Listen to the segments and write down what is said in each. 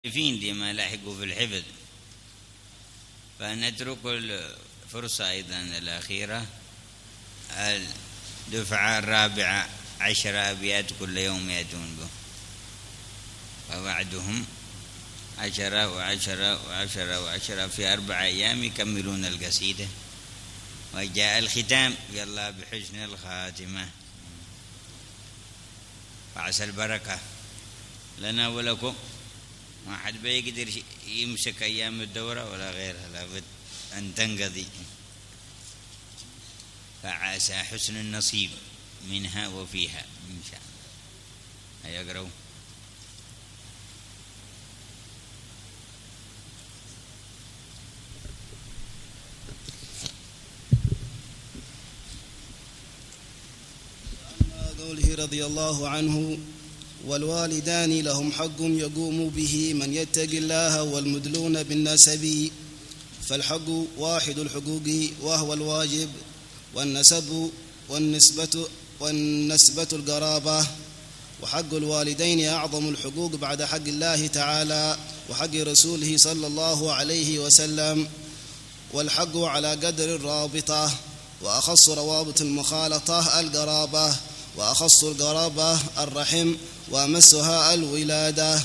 لما لحقوا في الحفظ، فنترك الفرصة أيضا الأخيرة. الدفعة 14 أبيات كل يوم يأتون به، ووعدهم 10 و10 و10 و10 في 4 أيام يكملون القصيدة. وجاء الختام يلا بحسن الخاتمة، وعسى البركة لنا ولكم. ما حد بيقدر يمسك أيام الدورة ولا غيرها، لابد أن تنقضي، فعسى حسن النصيب منها وفيها إن شاء الله. يقرأوا قوله رضي الله عنه: والوالدان لهم حق يقوم به من يتقي الله والمدلون بالنسب. فالحق واحد الحقوق وهو الواجب، والنسبة القرابة. وحق الوالدين أعظم الحقوق بعد حق الله تعالى وحق رسوله صلى الله عليه وسلم. والحق على قدر الرابطة، وأخص روابط المخالطة القرابة، وأخص القرابة الرحم، وأمسها الولادة.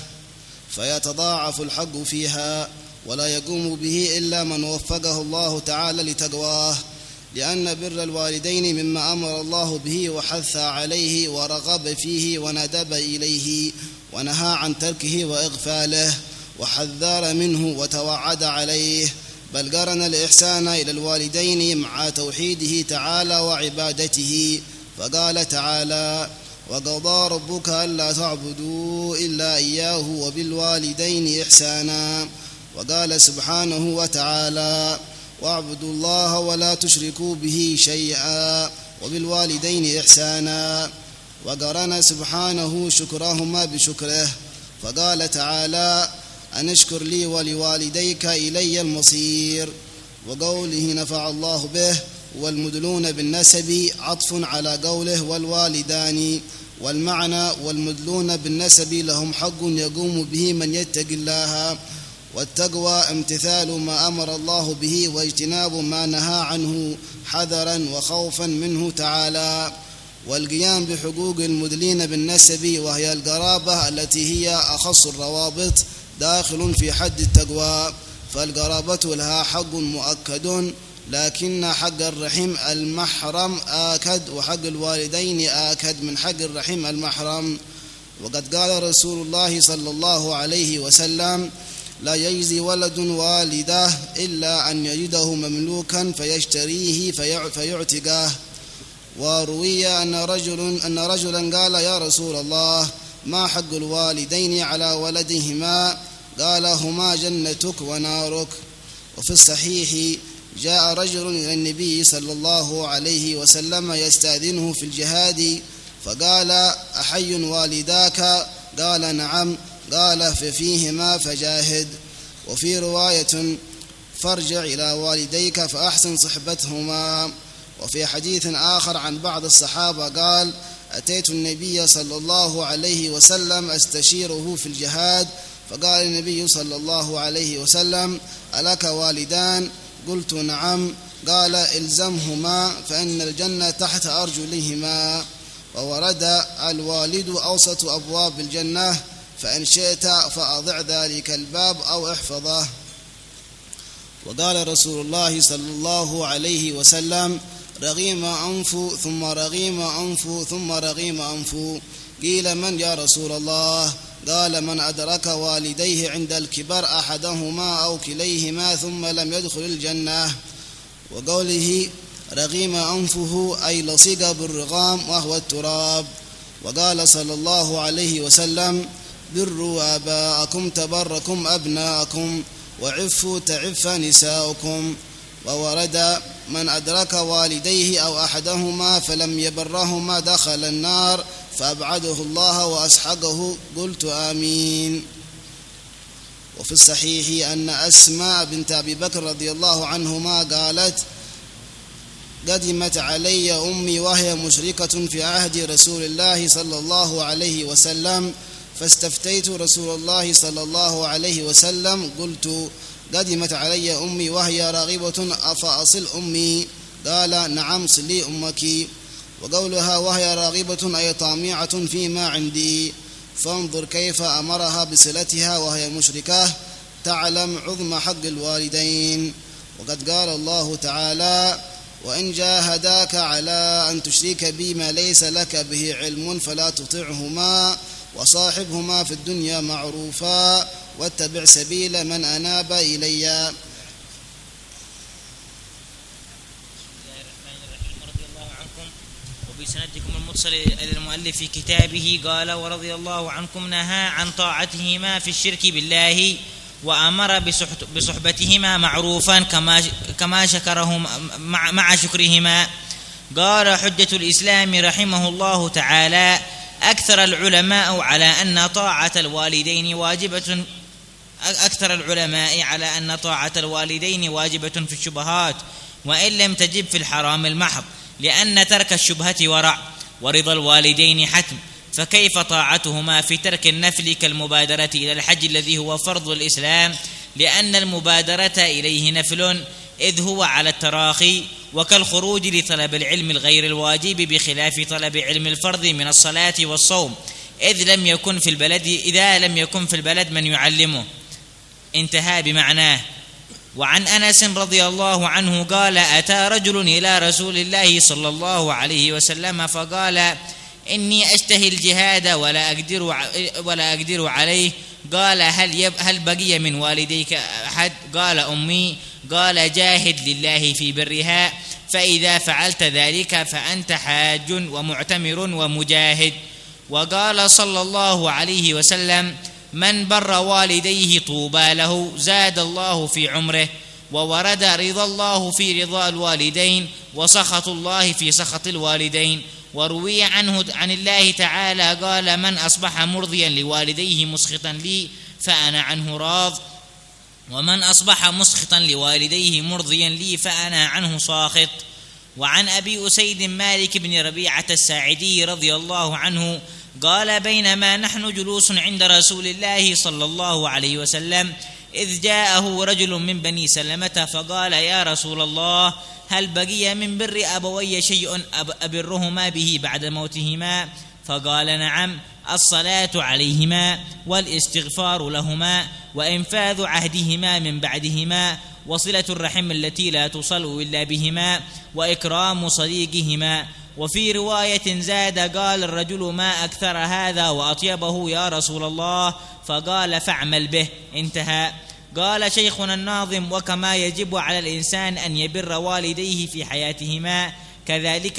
فيتضاعف الحق فيها، ولا يقوم به إلا من وفقه الله تعالى لتقواه، لأن بر الوالدين مما أمر الله به وحث عليه ورغب فيه وندب إليه ونهى عن تركه وإغفاله وحذر منه وتوعد عليه، بل قرن الإحسان إلى الوالدين مع توحيده تعالى وعبادته. فقال تعالى: وقضى ربك ألا تعبدوا إلا إياه وبالوالدين إحسانا. وقال سبحانه وتعالى: واعبدوا الله ولا تشركوا به شيئا وبالوالدين إحسانا. وقرن سبحانه شكرهما بشكره، فقال تعالى: أن اشكر لي ولوالديك إلي المصير. وقوله نفع الله به والمدلون بالنسب عطف على قوله والوالدان، والمعنى والمدلون بالنسب لهم حق يقوم به من يتقي الله. والتقوى امتثال ما أمر الله به واجتناب ما نهى عنه حذرا وخوفا منه تعالى. والقيام بحقوق المدلين بالنسب وهي القرابة التي هي أخص الروابط داخل في حد التقوى. فالقرابة لها حق مؤكد، لكن حق الرحم المحرم آكد، وحق الوالدين آكد من حق الرحم المحرم. وقد قال رسول الله صلى الله عليه وسلم: لا يجزي ولد والده إلا أن يجده مملوكا فيشتريه فيعتقه. وروي أن رجلا قال: يا رسول الله، ما حق الوالدين على ولدهما؟ قال: هما جنتك ونارك. وفي الصحيح: جاء رجل إلى النبي صلى الله عليه وسلم يستأذنه في الجهاد، فقال: أحي والداك؟ قال: نعم. قال: ففيهما فجاهد. وفي رواية: فارجع إلى والديك فأحسن صحبتهما. وفي حديث آخر عن بعض الصحابة قال: أتيت النبي صلى الله عليه وسلم أستشيره في الجهاد، فقال النبي صلى الله عليه وسلم: ألك والدان؟ قلت: نعم. قال: إلزمهما فإن الجنة تحت أرجلهما. وورد: الوالد أوسط أبواب الجنة، فإن شئت فأضع ذلك الباب أو احفظه. وقال رسول الله صلى الله عليه وسلم: رغيم أنف ثم رغيم أنف ثم رغيم أنف. قيل: من يا رسول الله؟ قال: من أدرك والديه عند الكبر أحدهما أو كليهما ثم لم يدخل الجنة. وقوله رغيم أنفه أي لصق بالرغام وهو التراب. وقال صلى الله عليه وسلم: بروا آباءكم تبركم أبناءكم، وعفوا تعف نساؤكم. وورد: من أدرك والديه أو أحدهما فلم يبرهما دخل النار فأبعده الله وأسحقه. قلت: آمين. وفي الصحيح أن أسماء بنت أبي بكر رضي الله عنهما قالت: قدمت علي أمي وهي مشركة في عهد رسول الله صلى الله عليه وسلم، فاستفتيت رسول الله صلى الله عليه وسلم قلت: قدمت علي أمي وهي راغبة أفأصل أمي؟ قال: نعم، صلي أمك. وقولها وهي راغبة أي طامعة فيما عندي، فانظر كيف أمرها بصلتها وهي مشركة، تعلم عظم حق الوالدين. وقد قال الله تعالى: وإن جاهداك على أن تشرك بي ما ليس لك به علم فلا تطعهما وصاحبهما في الدنيا معروفا واتبع سبيل من أناب إلي. وبسندكم المتصل إلى المؤلف في كتابه قال: ورضي الله عنكم نهى عن طاعتهما في الشرك بالله وأمر بصحبتهما معروفا كما شكرهما مع شكرهما. قال حجة الإسلام رحمه الله تعالى: أكثر العلماء على أن طاعة الوالدين واجبة في الشبهات وإن لم تجب في الحرام المحض، لأن ترك الشبهة ورع ورضا الوالدين حتم، فكيف طاعتهما في ترك النفل كالمبادرة إلى الحج الذي هو فرض الإسلام، لأن المبادرة إليه نفل إذ هو على التراخي، وكالخروج لطلب العلم الغير الواجب بخلاف طلب علم الفرض من الصلاة والصوم إذا لم يكن في البلد من يعلمه. انتهى بمعناه. وعن أنس رضي الله عنه قال: أتى رجل إلى رسول الله صلى الله عليه وسلم فقال: إني أشتهي الجهاد ولا أقدر عليه. قال: هل بقي من والديك أحد؟ قال: أمي. قال: جاهد لله في برها، فإذا فعلت ذلك فأنت حاج ومعتمر ومجاهد. وقال صلى الله عليه وسلم: من بر والديه طوبى له زاد الله في عمره. وورد رضا الله في رضا الوالدين وسخط الله في سخط الوالدين. وروي عنه عن الله تعالى قال: من أصبح مرضيا لوالديه مسخطا لي فأنا عنه راض، ومن أصبح مسخطا لوالديه مرضيا لي فأنا عنه ساخط. وعن أبي أسيد مالك بن ربيعة الساعدي رضي الله عنه قال: بينما نحن جلوس عند رسول الله صلى الله عليه وسلم إذ جاءه رجل من بني سلمة فقال: يا رسول الله، هل بقي من بر أبوي شيء أبرهما به بعد موتهما؟ فقال: نعم، الصلاة عليهما والاستغفار لهما وإنفاذ عهدهما من بعدهما وصلة الرحم التي لا تصل إلا بهما وإكرام صديقهما. وفي رواية زاد: قال الرجل: ما أكثر هذا وأطيبه يا رسول الله؟ فقال: فاعمل به. انتهى. قال شيخنا الناظم: وكما يجب على الإنسان أن يبر والديه في حياتهما كذلك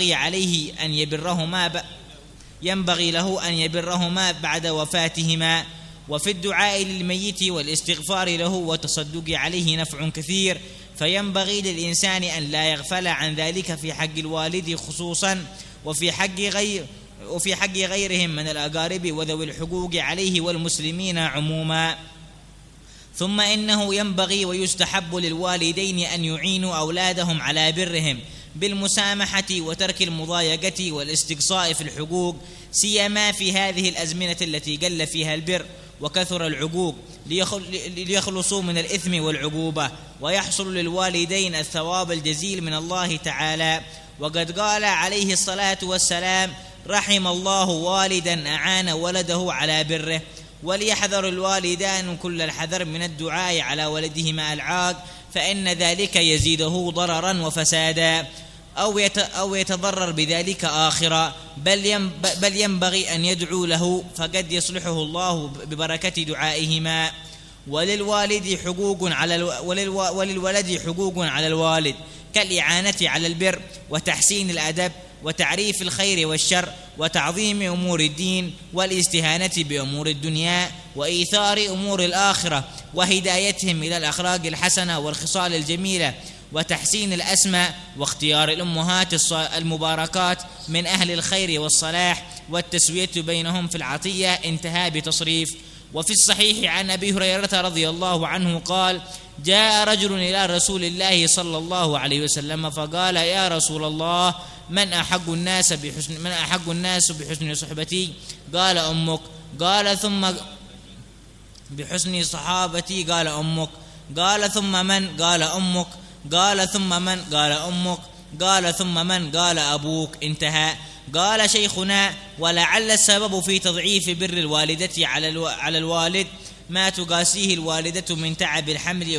ينبغي له أن يبرهما بعد وفاتهما. وفي الدعاء للميت والاستغفار له والتصدق عليه نفع كثير، فينبغي للإنسان أن لا يغفل عن ذلك في حق الوالد خصوصا وفي حق غيرهم من الأقارب وذوي الحقوق عليه والمسلمين عموما. ثم إنه ينبغي ويستحب للوالدين أن يعينوا أولادهم على برهم بالمسامحة وترك المضايقة والاستقصاء في الحقوق، سيما في هذه الأزمنة التي قل فيها البر وكثر العقوق، ليخلصوا من الإثم والعقوبة ويحصل للوالدين الثواب الجزيل من الله تعالى. وقد قال عليه الصلاة والسلام: رحم الله والدا أعان ولده على بره. وليحذر الوالدان كل الحذر من الدعاء على ولدهما العاق، فإن ذلك يزيده ضررا وفسادا أو يتضرر بذلك آخرا، بل ينبغي أن يدعو له فقد يصلحه الله ببركة دعائهما. وللولد حقوق على الوالد كالإعانة على البر وتحسين الأدب وتعريف الخير والشر وتعظيم أمور الدين والاستهانة بأمور الدنيا وإيثار أمور الآخرة وهدايتهم إلى الأخلاق الحسنة والخصال الجميلة وتحسين الأسماء واختيار الأمهات المباركات من أهل الخير والصلاح والتسوية بينهم في العطية. انتهى بتصريف. وفي الصحيح عن أبي هريرة رضي الله عنه قال: جاء رجل إلى رسول الله صلى الله عليه وسلم فقال: يا رسول الله، من أحق الناس بحسن صحبتي؟ قال: أمك. قال ثم بحسن صحابتي قال أمك. قال ثم من؟ قال أمك. قال ثم من؟ قال أمك. قال ثم من؟ قال أبوك. انتهى. قال شيخنا: ولعل السبب في تضعيف بر الوالدة على الوالد ما تقاسيه الوالدة من تعب الحمل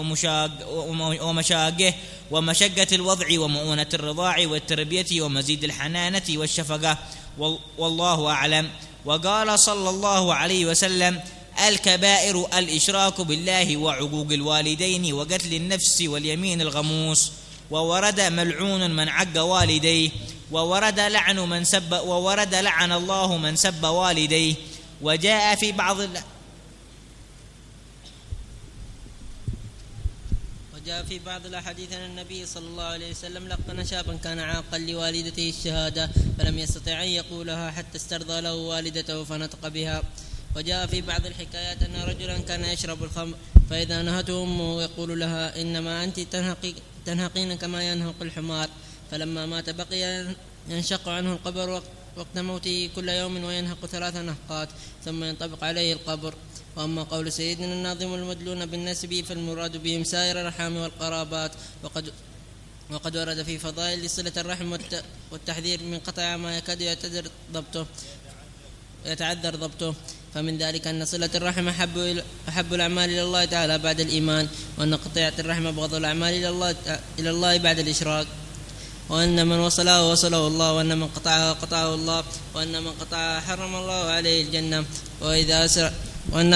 ومشاقه ومشقة الوضع ومؤونة الرضاع والتربية ومزيد الحنانة والشفقة، والله أعلم. وقال صلى الله عليه وسلم: الكبائر الإشراك بالله وعقوق الوالدين وقتل النفس واليمين الغموس. وورد: ملعون من عق والديه. وورد: لعن الله من سب والديه. وجاء في بعض الأحاديث أن النبي صلى الله عليه وسلم لقن شابا كان عاقا لوالدته الشهادة فلم يستطع أن يقولها حتى استرضى له والدته فنطق بها. وجاء في بعض الحكايات أن رجلا كان يشرب الخمر فإذا نهته أمه يقول لها: إنما أنت تنهقين كما ينهق الحمار. فلما مات بقي ينشق عنه القبر وقت موته كل يوم وينهق 3 نهقات ثم ينطبق عليه القبر. وأما قول سيدنا الناظم: المدلون بالنسب فالمراد بهم سائر الرحام والقرابات. وقد ورد في فضائل صلة الرحم والتحذير من قطع ما يكاد يتعذر ضبطه. فمن ذلك أن صلة الرحم أحب الأعمال إلى الله تعالى بعد الإيمان، وأن قطيعة الرحم أبغض الأعمال إلى الله بعد الإشراك، وأن من وصله وصله الله، وأن من قطعها قطعه الله، وأن من قطعها حرم الله عليه الجنة. وأن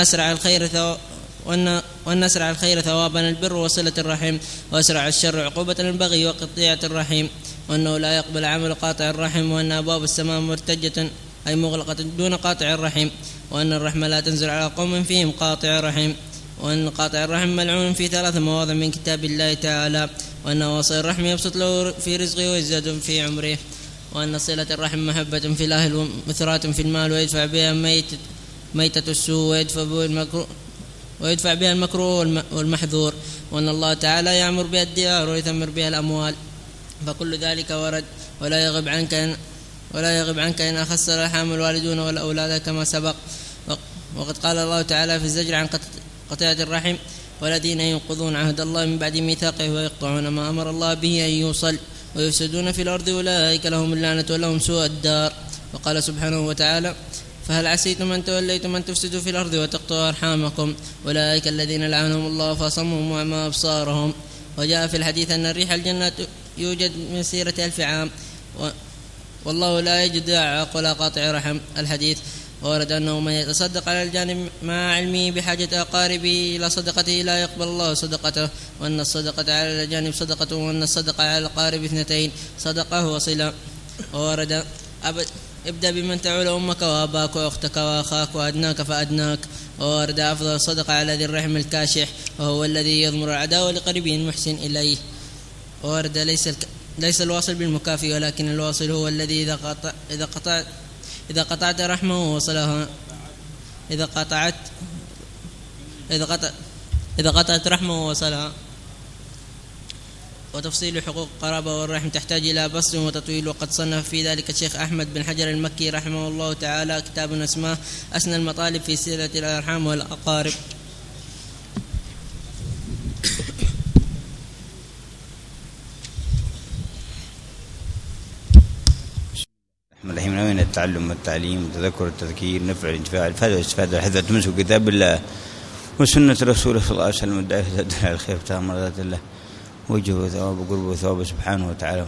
أسرع الخير ثوابا البر وصلة الرحم، وأسرع الشر عقوبة البغي وقطيعة الرحم، وأنه لا يقبل عمل قاطع الرحم، وأن أبواب السماء مرتجة أي مغلقة دون قاطع الرحم، وأن الرحمة لا تنزل على قوم فيهم قاطع الرحم، وأن قاطع الرحم ملعون في 3 مواضع من كتاب الله تعالى، وأن واصل الرحم يبسط له في رزقه ويزداد في عمره، وأن صلة الرحم محبة في الأهل ومثرات في المال ويدفع بها ميتة السوء ويدفع بها المكروه والمحذور، وأن الله تعالى يعمر بها الديار ويثمر بها الأموال. فكل ذلك ورد ولا يغب عنك إن أخص الأرحام الوالدون والأولاد كما سبق. وقد قال الله تعالى في الزجر عن قطيعة الرحم: والذين ينقضون عهد الله من بعد ميثاقه ويقطعون ما أمر الله به أن يوصل ويفسدون في الأرض أولئك لهم اللعنة ولهم سوء الدار. وقال سبحانه وتعالى: فهل عسيتم أن توليتم أن تفسدوا في الأرض وتقطعوا أرحامكم أولئك الذين لعنهم الله فصمهم وأعمى أبصارهم. وجاء في الحديث أن الريح الجنة يوجد مسيرة 1000 عام والله لا يجد عاق ولا قاطع رحم. الحديث. وورد أنه من يتصدق على الجانب مع علمه بحاجة أقاربه إلى صدقته لا يقبل الله صدقته، وأن الصدقة على الجانب صدقته، وأن الصدقة على الأقارب 2 صدقة وصلة. وورد: ابدأ بمن تعول أمك وأباك وأختك وأخاك وأدناك فأدناك. وورد: أفضل الصدقة على ذي الرحم الكاشح وهو الذي يضمر العداوة لقريبه المحسن إليه. وورد: ليس الواصل بالمكافئ ولكن الواصل هو الذي إذا قطعت رحمه وصلها إذا قطعت رحمه وصلها. وتفصيل حقوق القرابة والرحم تحتاج إلى بسط وتطويل، وقد صنف في ذلك الشيخ أحمد بن حجر المكي رحمه الله تعالى كتاب اسمه أسنى المطالب في صلة الأرحام والأقارب. الرحمن الرحيم. التعلم والتعليم والتذكر والتذكير، نفع الانتفاع، الفائدة والاستفادة، الحفظ والتمسك بكتاب الله وسنة رسوله صلى الله عليه وسلم، والداعي إلى الخير وابتغاء مرضات الله وجهه وثوابه وقربه وثوابه سبحانه وتعالى.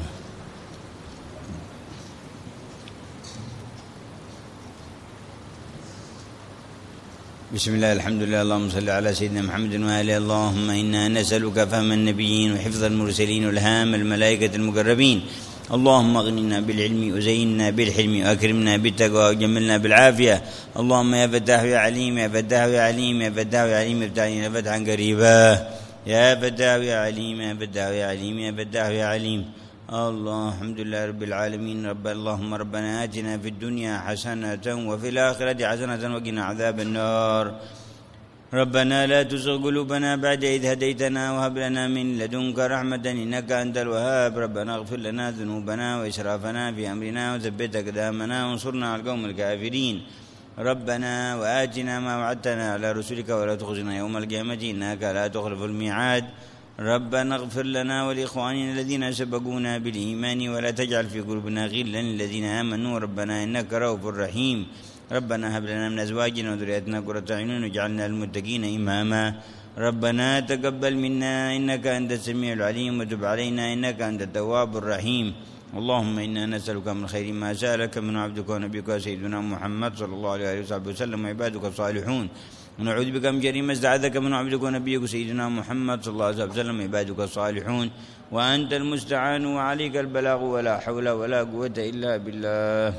بسم الله، الحمد لله، اللهم صل على سيدنا محمد وآله. اللهم إنا نسألك فهم النبيين وحفظ المرسلين والهام الملائكة المقربين. اللهم اغننا بالعلم وزيننا بالحلم واكرمنا بالتقوى وجملنا بالعافيه. اللهم يا فتاح يا عليم، يا فتاح يا عليم، يا فتاح يا عليم، افتح علينا فتحا قريبا. يا فتاح يا عليم، يا فتاح يا عليم، يا فتاح يا عليم. الله الحمد لله رب العالمين. اللهم ربنا آتنا في الدنيا حسنة وفي الآخرة حسنة وقنا عذاب النار. ربنا لا تزغ قلوبنا بعد إذ هديتنا وهب لنا من لدنك رحمة إنك أنت الوهاب. ربنا اغفر لنا ذنوبنا وإسرافنا في أمرنا وثبت أقدامنا وانصرنا على القوم الكافرين. ربنا وآتنا ما وعدتنا على رسلك ولا تخزنا يوم القيامة إنك لا تخلف الميعاد ربنا اغفر لنا ولإخواننا الذين سبقونا بالإيمان ولا تجعل في قلوبنا غلا للذين آمنوا ربنا إنك رؤوف رحيم ربنا هب لنا من أزواجنا وذرياتنا قرة أعين واجعلنا للمتقين إماما ربنا تقبل منا إنك أنت السميع العليم وتب علينا إنك أنت التواب الرحيم اللهم إنا نسألك من خير ما سألك من عبدك ونبيك سيدنا محمد صلى الله عليه وصحبه وسلم وعبادك الصالحون ونعوذ بك من شر ما استعاذك من عبدك ونبيك سيدنا محمد صلى الله عليه وسلم وعبادك الصالحون وأنت المستعان وعليك البلاغ ولا حول ولا قوة إلا بالله.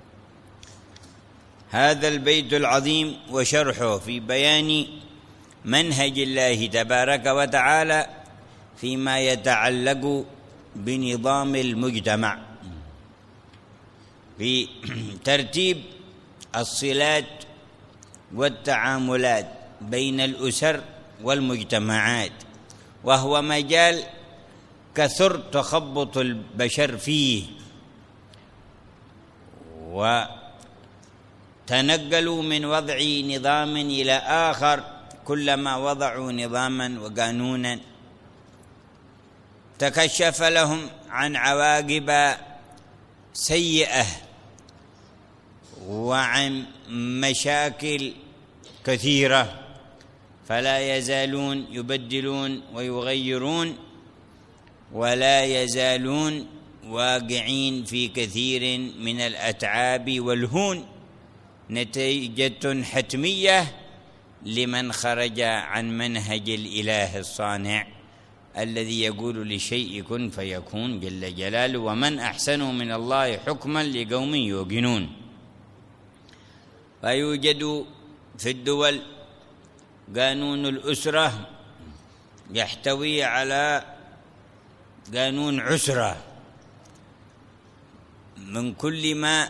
هذا البيت العظيم وشرحه في بيان منهج الله تبارك وتعالى فيما يتعلق بنظام المجتمع في ترتيب الصلات والتعاملات بين الأسر والمجتمعات، وهو مجال كثر تخبط البشر فيه وتنقلوا من وضع نظام إلى آخر كلما وضعوا نظاما وقانونا تكشف لهم عن عواقب سيئة وعن مشاكل كثيرة، فلا يزالون يبدلون ويغيرون ولا يزالون واقعين في كثير من الأتعاب والهون، نتيجة حتمية لمن خرج عن منهج الإله الصانع الذي يقول لشيء كن فيكون جل جلاله، ومن أحسن من الله حكما لقوم يوقنون. فيوجد في الدول قانون الأسرة يحتوي على قانون عسرة من كل ما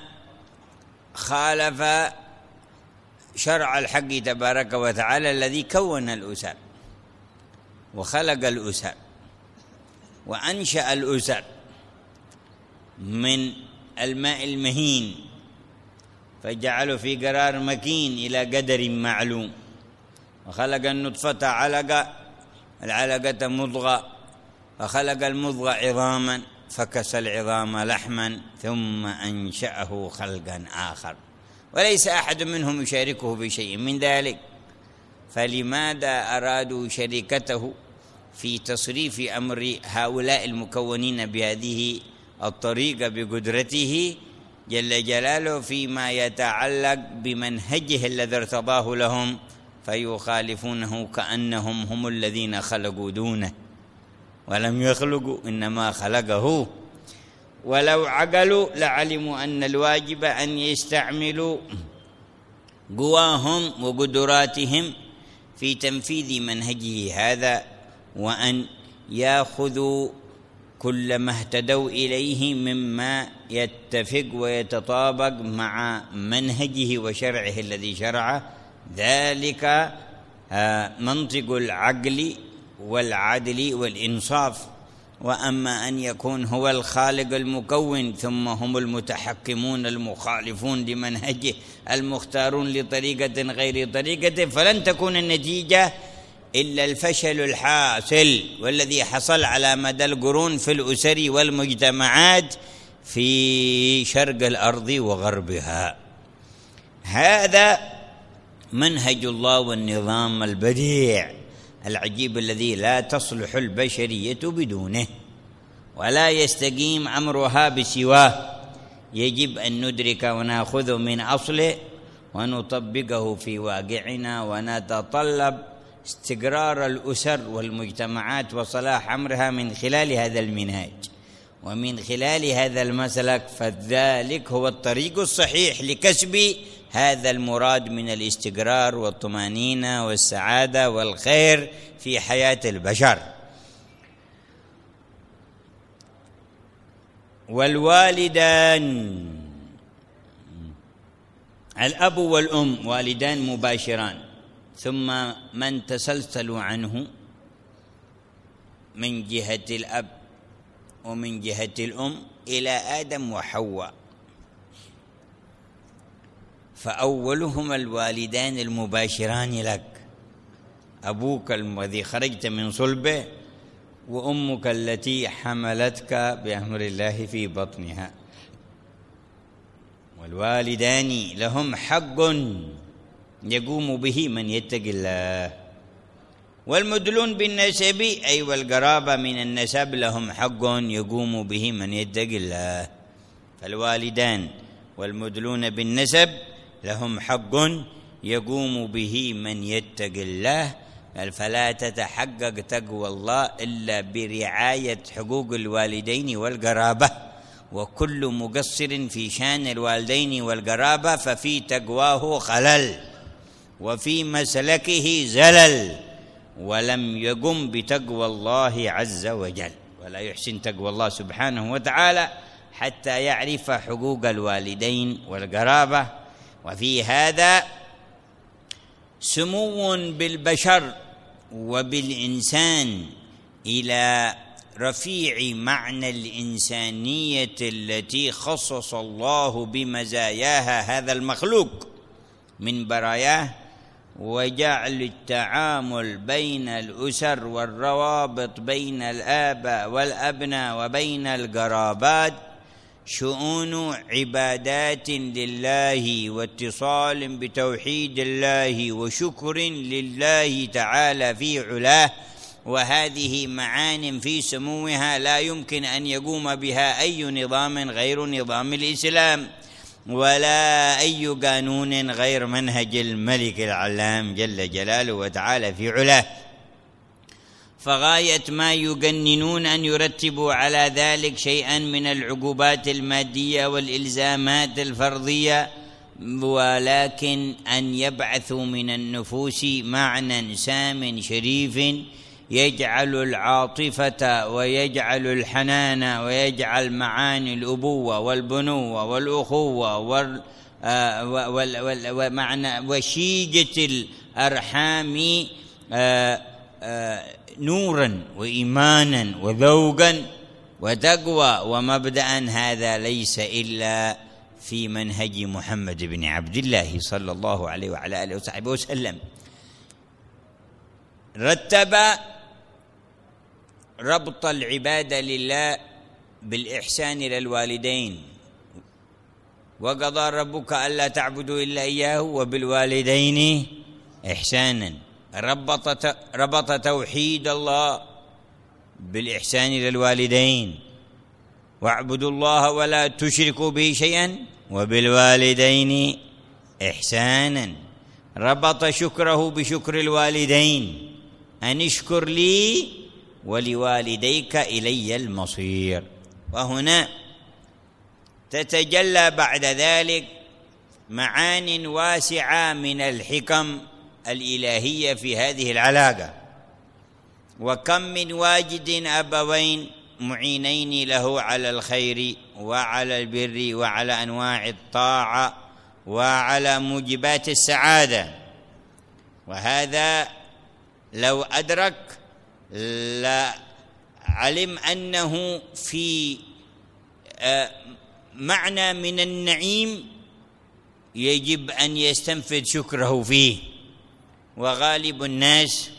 خالف شرع الحق تبارك وتعالى الذي كون الأسر وخلق الأسر وأنشأ الأسر من الماء المهين فجعله في قرار مكين إلى قدر معلوم، وخلق النطفة علقة، العلقة مضغة، فخلق المضغة عظاما فكسى العظام لحما ثم أنشأه خلقا آخر، وليس أحد منهم يشاركه بشيء من ذلك. فلماذا أرادوا شركته في تصريف أمر هؤلاء المكونين بهذه الطريقة بقدرته جل جلاله فيما يتعلق بمنهجه الذي ارتضاه لهم، فيخالفونه كأنهم هم الذين خلقوا دونه ولم يخلقوا إنما خلقه. ولو عقلوا لعلموا أن الواجب أن يستعملوا قواهم وقدراتهم في تنفيذ منهجه هذا، وأن يأخذوا كل ما اهتدوا إليه مما يتفق ويتطابق مع منهجه وشرعه الذي شرعه، ذلك منطق العقل والعدل والإنصاف. وأما أن يكون هو الخالق المكون ثم هم المتحكمون المخالفون لمنهجه المختارون لطريقة غير طريقته، فلن تكون النتيجة إلا الفشل الحاصل والذي حصل على مدى القرون في الأسر والمجتمعات في شرق الأرض وغربها. هذا منهج الله والنظام البديع العجيب الذي لا تصلح البشرية بدونه ولا يستقيم أمرها بسواه. يجب أن ندرك ونأخذ من أصله ونطبقه في واقعنا، ونتطلب استقرار الأسر والمجتمعات وصلاح أمرها من خلال هذا المنهج ومن خلال هذا المسلك، فذلك هو الطريق الصحيح لكسب هذا المراد من الاستقرار والطمأنينة والسعادة والخير في حياة البشر. والوالدان، الأب والأم والدان مباشران، ثم من تسلسل عنه من جهة الأب ومن جهة الأم إلى آدم وحواء. فأولهم الوالدان المباشران لك، أبوك الذي خرجت من صلبه، وأمك التي حملتك بأمر الله في بطنها. والوالدان لهم حق يقوم به من يتقي الله، والمدلون بالنسب أي والقرابة من النسب لهم حق يقوم به من يتقي الله. فالوالدان والمدلون بالنسب لهم حق يقوم به من يتقي الله، فلا تتحقق تقوى الله إلا برعاية حقوق الوالدين والقرابة، وكل مقصر في شأن الوالدين والقرابة ففي تقواه خلل وفي مسلكه زلل، ولم يقم بتقوى الله عز وجل، ولا يحسن تقوى الله سبحانه وتعالى حتى يعرف حقوق الوالدين والقرابة. وفي هذا سمو بالبشر وبالإنسان إلى رفيع معنى الإنسانية التي خصص الله بمزاياها هذا المخلوق من براياه، وجعل التعامل بين الأسر والروابط بين الآباء والأبناء وبين القرابات شؤون عبادات لله واتصال بتوحيد الله وشكر لله تعالى في علاه، وهذه معان في سموها لا يمكن أن يقوم بها أي نظام غير نظام الإسلام، ولا أي قانون غير منهج الملك العلام جل جلاله وتعالى في علاه. فغاية ما يجننون أن يرتبوا على ذلك شيئا من العقوبات المادية والإلزامات الفرضية، ولكن أن يبعثوا من النفوس معنى سام شريف يجعل العاطفة ويجعل الحنان ويجعل معاني الأبوة والبنوة والأخوة ومعنى وشيجة الأرحام نورا وإيمانا وذوقا وتقوى ومبدأ. هذا ليس إلا في منهج محمد بن عبد الله صلى الله عليه وعلى آله وصحبه وسلم. رتب ربط العبادة لله بالإحسان إلى الوالدين، وقضى ربك ألا تعبدوا إلا إياه وبالوالدين إحسانا. ربط توحيد الله بالإحسان إلى الوالدين، واعبدوا الله ولا تشركوا به شيئا وبالوالدين إحسانا. ربط شكره بشكر الوالدين، أن اشكر لي ولوالديك إلي المصير. وهنا تتجلى بعد ذلك معان واسعة من الحكم الإلهية في هذه العلاقة. وكم من واجد أبوين معينين له على الخير وعلى البر وعلى أنواع الطاعة وعلى موجبات السعادة، وهذا لو أدرك لعلم أنه في معنى من النعيم يجب أن يستنفذ شكره فيه. وغالب الناس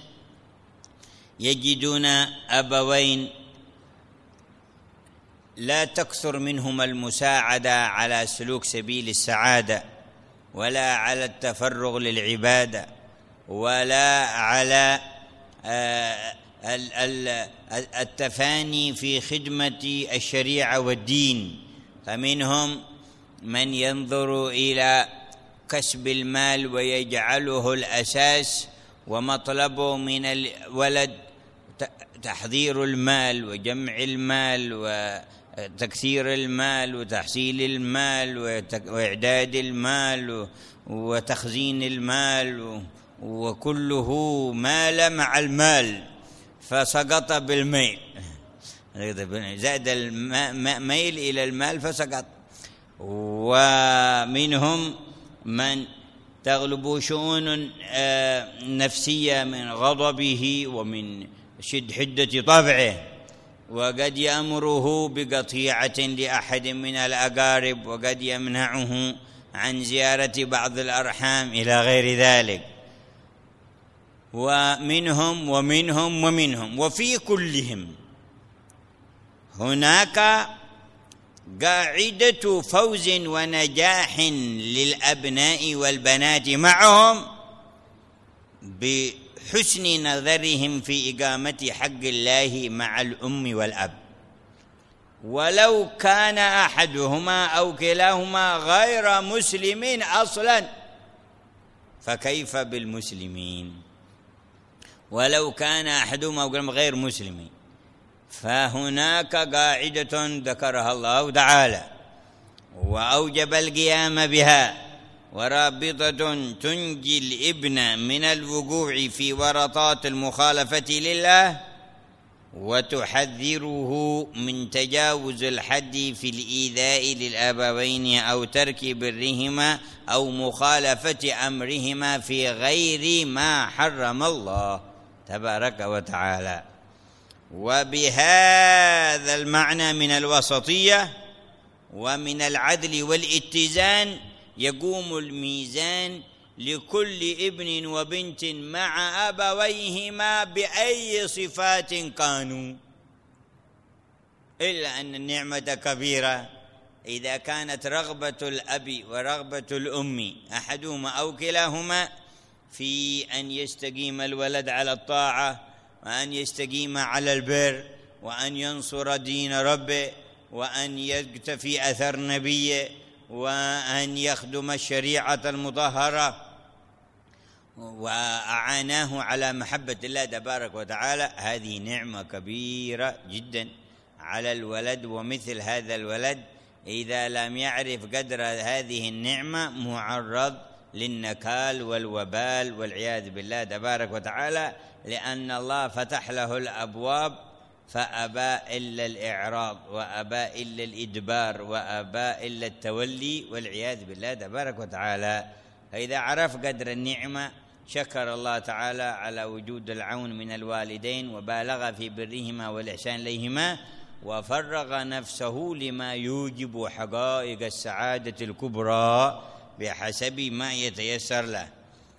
يجدون أبوين لا تكثر منهما المساعدة على سلوك سبيل السعادة، ولا على التفرغ للعبادة، ولا على التفاني في خدمة الشريعة والدين. فمنهم من ينظر إلى كسب المال ويجعله الأساس، ومطلبه من الولد تحضير المال وجمع المال وتكثير المال وتحصيل المال وإعداد المال وتخزين المال، وكله مال مع المال، فسقط بالميل، زاد الميل إلى المال فسقط. ومنهم من تغلب شؤون نفسية من غضبه ومن حدة طبعه، وقد يأمره بقطيعة لأحد من الأقارب، وقد يمنعه عن زيارة بعض الأرحام إلى غير ذلك، ومنهم ومنهم ومنهم. وفي كلهم هناك قاعدة فوز ونجاح للأبناء والبنات معهم بحسن نظرهم في إقامة حق الله مع الأم والأب، ولو كان أحدهما أو كلاهما غير مسلمين أصلا، فكيف بالمسلمين؟ ولو كان أحدهما غير مسلمين، فهناك قاعدة ذكرها الله تعالى وأوجب القيام بها، ورابطة تنجي الابن من الوقوع في ورطات المخالفة لله، وتحذره من تجاوز الحد في الإيذاء للأبوين أو ترك برهما أو مخالفة أمرهما في غير ما حرم الله تبارك وتعالى. وبهذا المعنى من الوسطية ومن العدل والاتزان يقوم الميزان لكل ابن وبنت مع أبويهما بأي صفات كانوا، إلا أن النعمة كبيرة إذا كانت رغبة الأب ورغبة الأم أحدهما أو كلاهما في أن يستقيم الولد على الطاعة، وأن يستقيم على البر، وأن ينصر دين ربه، وأن يقتفي أثر نبيه، وأن يخدم الشريعة المطهرة، وأعاناه على محبة الله تبارك وتعالى، هذه نعمة كبيرة جدا على الولد. ومثل هذا الولد إذا لم يعرف قدر هذه النعمة معرض للنكال والوبال والعياذ بالله تبارك وتعالى، لأن الله فتح له الأبواب فأبى إلا الإعراض، وأبى إلا الإدبار، وأبى إلا التولي والعياذ بالله تبارك وتعالى. فإذا عرف قدر النعمة شكر الله تعالى على وجود العون من الوالدين، وبالغ في برهما والإحسان إليهما، وفرغ نفسه لما يوجب حقائق السعادة الكبرى بحسب ما يتيسر له.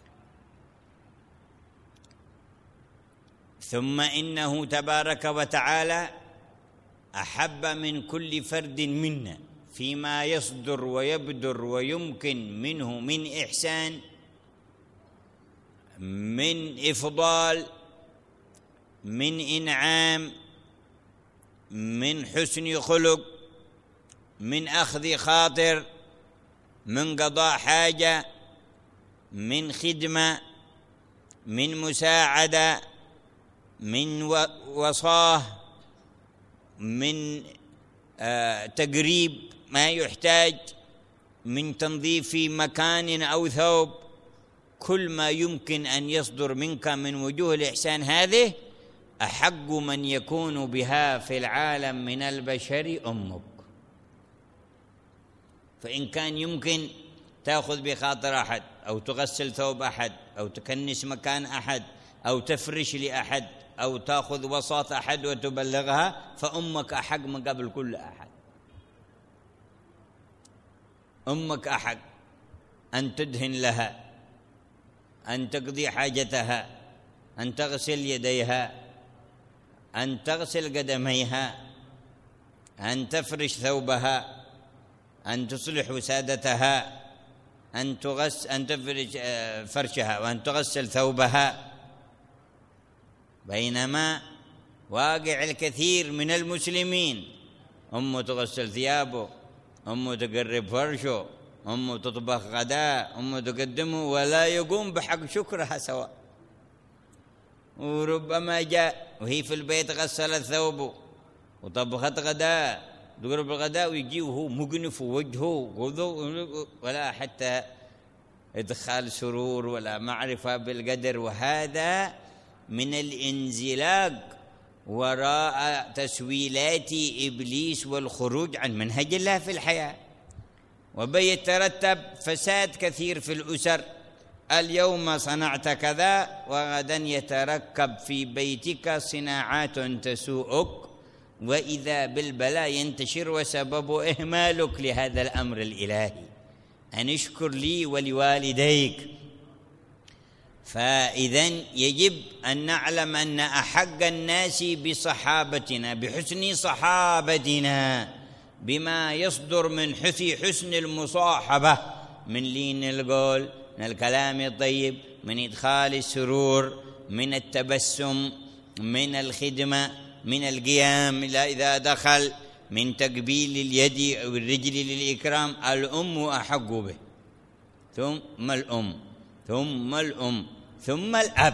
ثم إنه تبارك وتعالى أحب من كل فرد منا فيما يصدر ويبدر ويمكن منه من إحسان، من إفضال، من إنعام، من حسن خلق، من أخذ خاطر، من قضاء حاجة، من خدمة، من مساعدة، من وصاه، من تقريب ما يحتاج، من تنظيف مكان أو ثوب، كل ما يمكن أن يصدر منك من وجوه الإحسان هذه أحق من يكون بها في العالم من البشر أمك. فإن كان يمكن تأخذ بخاطر أحد، أو تغسل ثوب أحد، أو تكنس مكان أحد، أو تفرش لأحد، أو تأخذ وساط أحد وتبلغها، فأمك أحق من قبل كل أحد. أمك أحق أن تدهن لها، أن تقضي حاجتها، أن تغسل يديها، أن تغسل قدميها، أن تفرش ثوبها، أن تصلح وسادتها، أن تفرش فرشها، وأن تغسل ثوبها. بينما واقع الكثير من المسلمين أمه تغسل ثيابه، أمه تقرب فرشه، أمه تطبخ غداء، أمه تقدمه، ولا يقوم بحق شكرها سواء. وربما جاء وهي في البيت غسلت ثوبه وطبخت غداء، تقرب الغداء ويجي وهو مقنف وجهه ولا حتى إدخال سرور ولا معرفة بالقدر. وهذا من الانزلاق وراء تسويلات إبليس والخروج عن منهج الله في الحياة، وبيترتب فساد كثير في الأسر. اليوم صنعت كذا، وغدا يتركب في بيتك صناعات تسوءك، وإذا بالبلاء ينتشر وسبب إهمالك لهذا الأمر الإلهي. أن اشكر لي ولوالديك. فإذن يجب أن نعلم أن أحق الناس بصحابتنا، بحسن صحابتنا، بما يصدر من حسن المصاحبة، من لين القول، من الكلام الطيب، من إدخال السرور، من التبسم، من الخدمة، من القيام إذا دخل، من تقبيل اليد أو الرجل للإكرام. الأم أحق به، ثم الأم، ثم الأم، ثم الأب،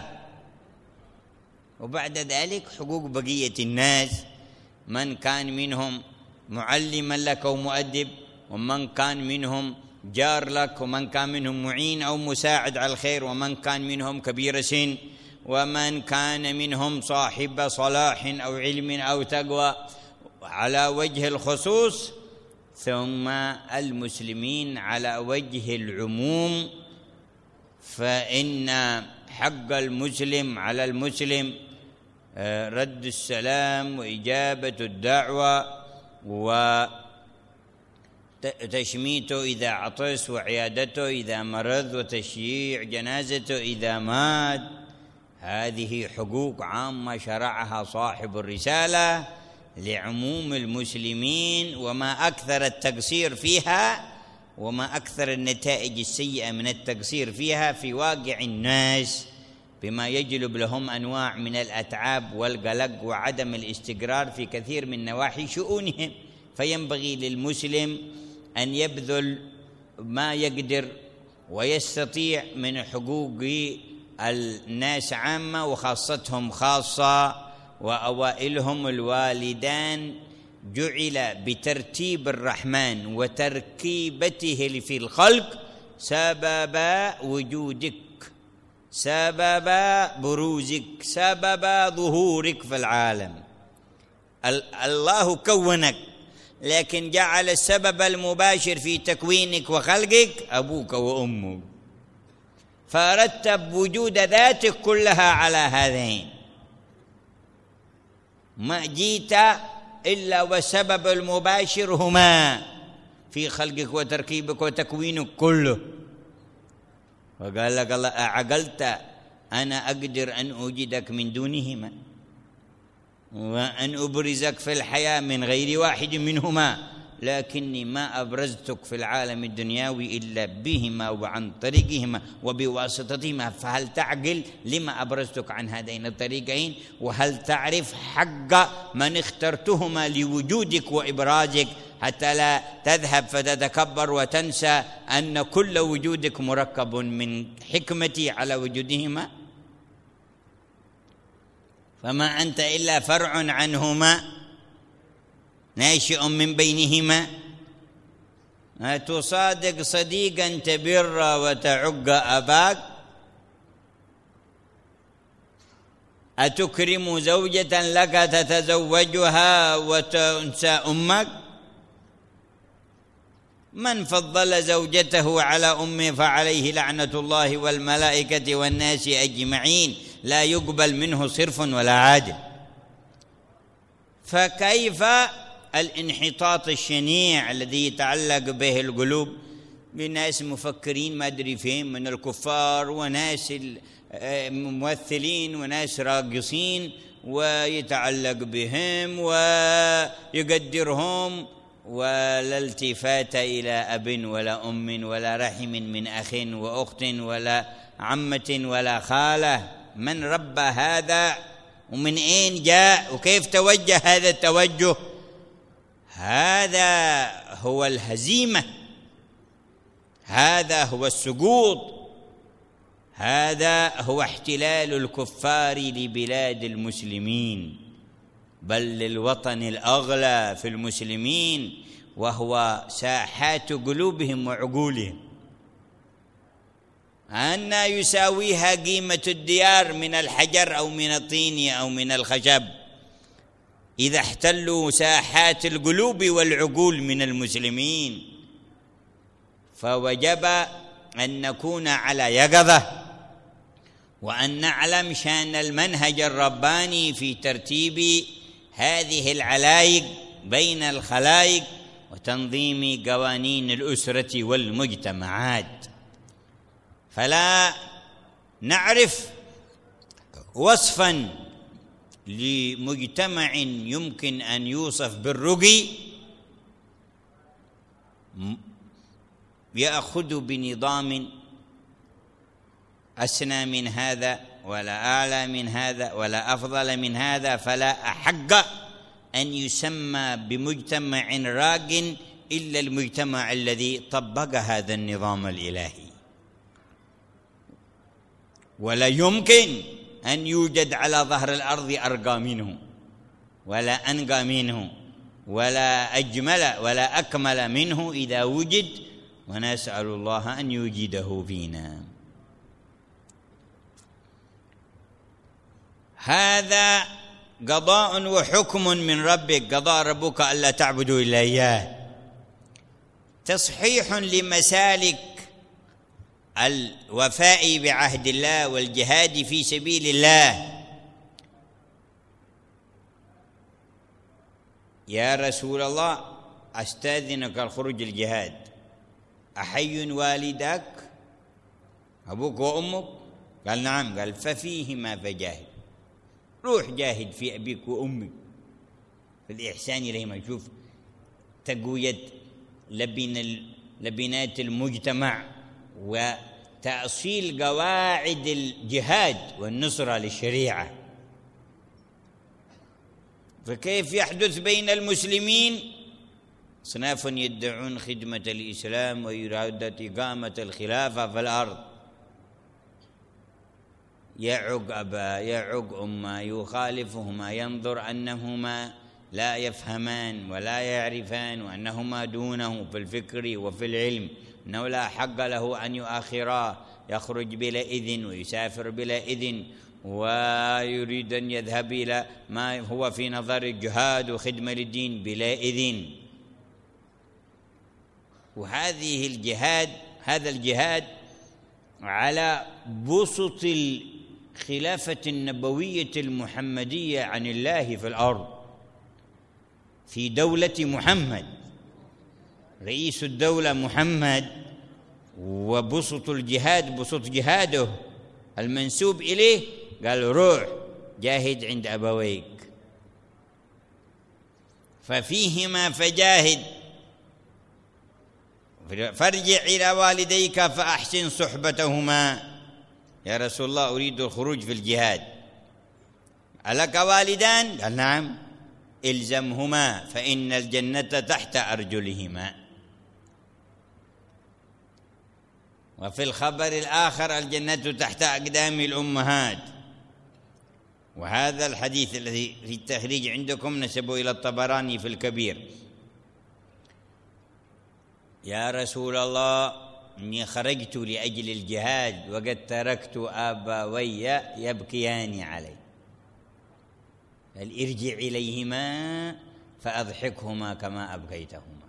وبعد ذلك حقوق بقية الناس، من كان منهم معلما لك أو مؤدب، ومن كان منهم جار لك، ومن كان منهم معين أو مساعد على الخير، ومن كان منهم كبير سن، ومن كان منهم صاحب صلاح أو علم أو تقوى على وجه الخصوص، ثم المسلمين على وجه العموم. فإن حق المسلم على المسلم رد السلام وإجابة الدعوة وتشميته إذا عطس، وعيادته إذا مرض، وتشييع جنازته إذا مات. هذه حقوق عامة شرعها صاحب الرسالة لعموم المسلمين، وما أكثر التقصير فيها وما أكثر النتائج السيئة من التقصير فيها في واقع الناس، بما يجلب لهم أنواع من الأتعاب والقلق وعدم الاستقرار في كثير من نواحي شؤونهم. فينبغي للمسلم أن يبذل ما يقدر ويستطيع من حقوق الناس عامة وخاصتهم خاصة، وأوائلهم الوالدان جعل بترتيب الرحمن وتركيبته في الخلق سبب وجودك، سبب بروزك، سبب ظهورك في العالم. الله كونك، لكن جعل السبب المباشر في تكوينك وخلقك أبوك وأمك، فرتب وجود ذاتك كلها على هذين. ما جيت إلا والسبب المباشر هما في خلقك وتركيبك وتكوينك كله. وقال لك الله: أعقلت أنا أقدر أن أوجدك من دونهما، وأن أبرزك في الحياة من غير واحد منهما، لكني ما أبرزتك في العالم الدنيوي إلا بهما وعن طريقهما وبواسطتهما. فهل تعقل لما أبرزتك عن هذين الطريقين؟ وهل تعرف حق من اخترتهما لوجودك وإبرازك، حتى لا تذهب فتتكبر وتنسى أن كل وجودك مركب من حكمتي على وجودهما؟ فما أنت إلا فرع عنهما، ناشئ من بينهما. تصادق صديقا تبر وتعق أباك، أتكرم زوجة لك تتزوجها وتنسى أمك؟ من فضل زوجته على أمه فعليه لعنة الله والملائكة والناس أجمعين، لا يقبل منه صرف ولا عادل. فكيف الانحطاط الشنيع الذي يتعلق به القلوب بناس مفكرين ما أدري فين من الكفار، وناس ممثلين، وناس راقصين، ويتعلق بهم ويقدرهم، ولا التفات إلى أب ولا أم ولا رحم من أخ وأخت ولا عمة ولا خالة. من ربى هذا؟ ومن أين جاء؟ وكيف توجه هذا التوجه؟ هذا هو الهزيمة، هذا هو السقوط، هذا هو احتلال الكفار لبلاد المسلمين، بل للوطن الأغلى في المسلمين، وهو ساحات قلوبهم وعقولهم. أن يساويها قيمة الديار من الحجر أو من الطين أو من الخشب إذا احتلوا ساحات القلوب والعقول من المسلمين. فوجب أن نكون على يقظة، وأن نعلم شأن المنهج الرباني في ترتيب هذه العلايق بين الخلائق وتنظيم قوانين الأسرة والمجتمعات. فلا نعرف وصفا لمجتمع يمكن أن يوصف بالرقي يأخذ بنظام أسنى من هذا ولا أعلى من هذا ولا أفضل من هذا، فلا أحق أن يسمى بمجتمع راق إلا المجتمع الذي طبق هذا النظام الإلهي. ولا يمكن أن يوجد على ظهر الأرض أرقى منه ولا أنقى منه ولا أجمل ولا أكمل منه إذا وجد، ونسأل الله أن يوجده فينا. هذا قضاء وحكم من ربك، قضاء ربك ألا تعبدوا إلا إياه، تصحيح لمسالك الوفاء بعهد الله والجهاد في سبيل الله. يا رسول الله أستأذنك الخروج الجهاد، أحي والدك أبوك وأمك؟ قال نعم. قال ففيهما فجاهد، روح جاهد في أبيك وأمك في الإحسان إليهما. شوف تقوية لبنات المجتمع وتأصيل قواعد الجهاد والنصرة للشريعة. فكيف يحدث بين المسلمين أصناف يدعون خدمة الإسلام وإرادة إقامة الخلافة في الأرض، يعق أبا يعق أما يخالفهما، ينظر أنهما لا يفهمان ولا يعرفان وأنهما دونه في الفكر وفي العلم، أنه لا حق له أن يؤخرا، يخرج بلا إذن ويسافر بلا إذن ويريد أن يذهب إلى ما هو في نظر الجهاد وخدمة للدين بلا إذن. وهذه الجهاد، هذا الجهاد على بسط الخلافة النبوية المحمدية عن الله في الأرض، في دولة محمد، رئيس الدولة محمد، وبسط الجهاد بسط جهاده المنسوب إليه. قال روح جاهد عند أبويك، ففيهما فجاهد، فارجع إلى والديك فأحسن صحبتهما. يا رسول الله أريد الخروج في الجهاد، ألك والدان؟ قال نعم. إلزمهما فإن الجنة تحت أرجلهما. وفي الخبر الآخر الجنة تحت أقدام الأمهات. وهذا الحديث الذي في التخريج عندكم نسبه إلى الطبراني في الكبير. يا رسول الله إني خرجت لأجل الجهاد وقد تركت أبوي يبكيان علي، ارجع إليهما فأضحكهما كما أبكيتهما.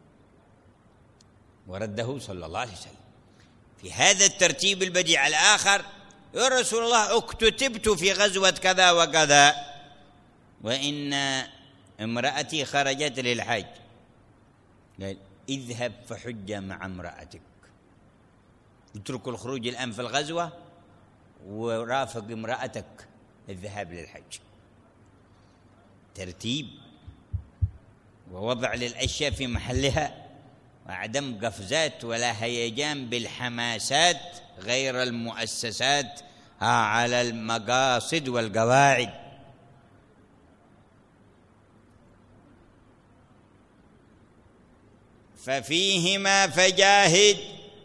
ورده صلى الله عليه وسلم في هذا الترتيب البديع الآخر. يا رسول الله اكتتبت في غزوة كذا وكذا، وإن امرأتي خرجت للحج. قال اذهب فحج مع امرأتك، اترك الخروج الآن في الغزوة ورافق امرأتك الذهاب للحج. ترتيب ووضع للأشياء في محلها، وعدم قفزات ولا هيجان بالحماسات غير المؤسسات على المقاصد والقواعد. ففيهما فجاهد.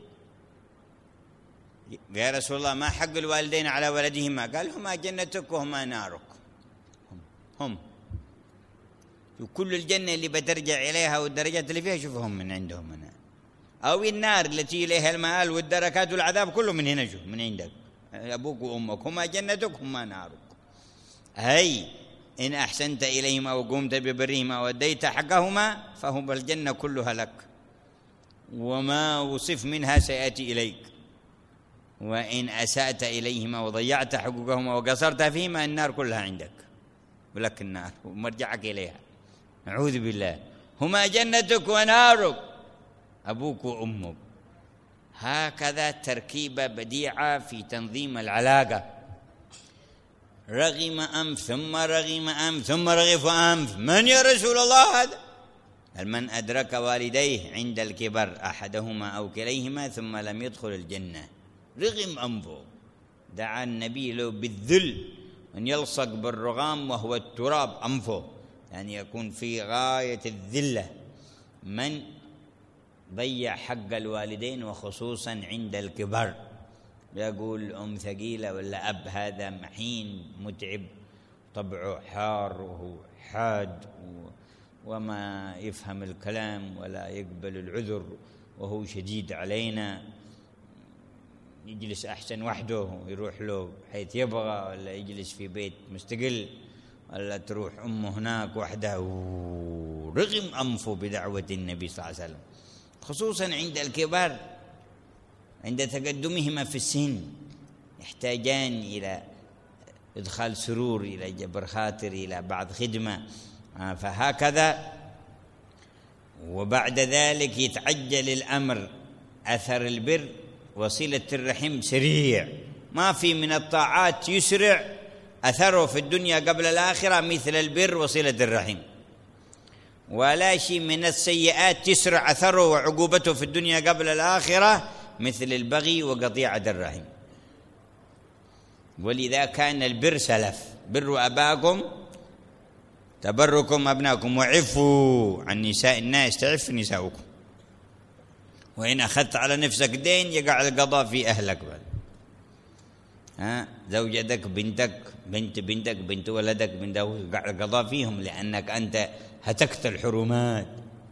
يا رسول الله ما حق الوالدين على ولدهما؟ قال هما جنتك وهما نارك. هم وكل الجنة اللي بترجع إليها والدرجات اللي فيها شوفهم من عندهم هنا، أو النار التي إليها المآل والدركات والعذاب كله من هنا، شوف من عندك. أبوك وأمك هما جنتك هما نارك. أي إن أحسنت إليهما وقمت ببرهما وأديت حقهما فهم الجنة كلها لك، وما وصف منها سيأتي إليك. وإن أسأت إليهما وضيعت حقوقهما وقصرت فيهما النار كلها عندك ولك النار ومرجعك إليها. نعوذ بالله. هما جنتك ونارك، أبوك وأمك. هكذا تركيبة بديعة في تنظيم العلاقة. رغم أنف ثم رغم أنف ثم رغف أنف. من يا رسول الله هذا؟ من أدرك والديه عند الكبر أحدهما أو كليهما ثم لم يدخل الجنة. رغم أنفه، دعا النبي له بالذل أن يلصق بالرغام وهو التراب أنفه، يعني يكون في غاية الذلة. من ضيع حق الوالدين وخصوصا عند الكبر، يقول أم ثقيلة ولا أب هذا محين متعب، طبعه حار وهو حاد وما يفهم الكلام ولا يقبل العذر وهو شديد علينا، يجلس أحسن وحده ويروح له حيث يبغى، ولا يجلس في بيت مستقل، ولا تروح أمه هناك وحده. رغم أنفه بدعوة النبي صلى الله عليه وسلم، خصوصا عند الكبار، عند تقدمهما في السن، يحتاجان إلى إدخال سرور، إلى جبر خاطر، إلى بعض خدمة. فهكذا. وبعد ذلك يتعجل الأمر. أثر البر وصلة الرحم سريع، ما في من الطاعات يسرع أثره في الدنيا قبل الآخرة مثل البر وصلة الرحم، ولا شيء من السيئات تسرع أثره وعقوبته في الدنيا قبل الآخرة مثل البغي وقطيعة الرحم. ولذا كان البر سلف: بروا أباكم تبركم أبناكم، وعفوا عن نساء الناس تعف نساؤكم، وإن أخذت على نفسك دين يقع القضاء في أهلك. زوجتك، بنتك، بنتك، بنت ولدك، بنت يقع القضاء فيهم، لأنك أنت هتكت الحرمات،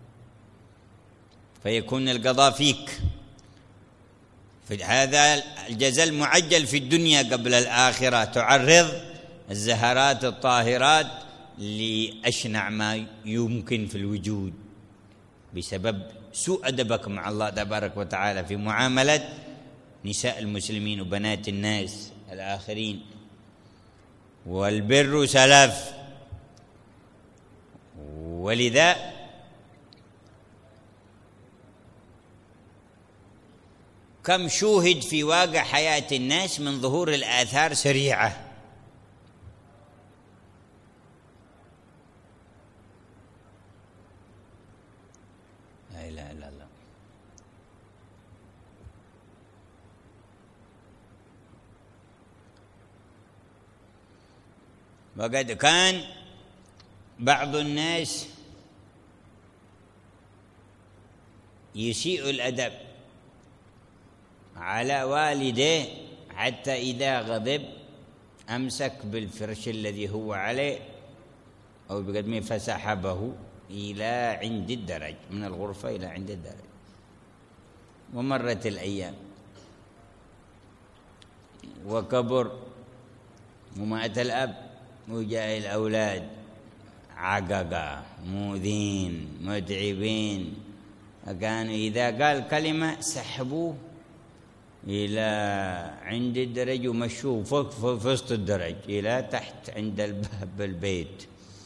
فيكون القضاء فيك. في هذا الجزاء المعجل في الدنيا قبل الآخرة، تعرض الزهرات الطاهرات لأشنع ما يمكن في الوجود بسبب سوء أدبك مع الله تبارك وتعالى في معاملة نساء المسلمين وبنات الناس الآخرين. والبر سلف. ولذا كم شوهد في واقع حياة الناس من ظهور الآثار سريعة. لا إله إلا الله. وقد كان بعض الناس يسيء الأدب على والديه حتى إذا غضب أمسك بالفرش الذي هو عليه أو بقدمه فسحبه إلى عند الدرج، من الغرفة إلى عند الدرج. ومرت الأيام وكبر ومات الأب وجاء الأولاد عققة مؤذين متعبين، كانوا إذا قال كلمة سحبوه إلى عند الدرج ومشوه فوق في وسط الدرج إلى تحت عند الباب البيت.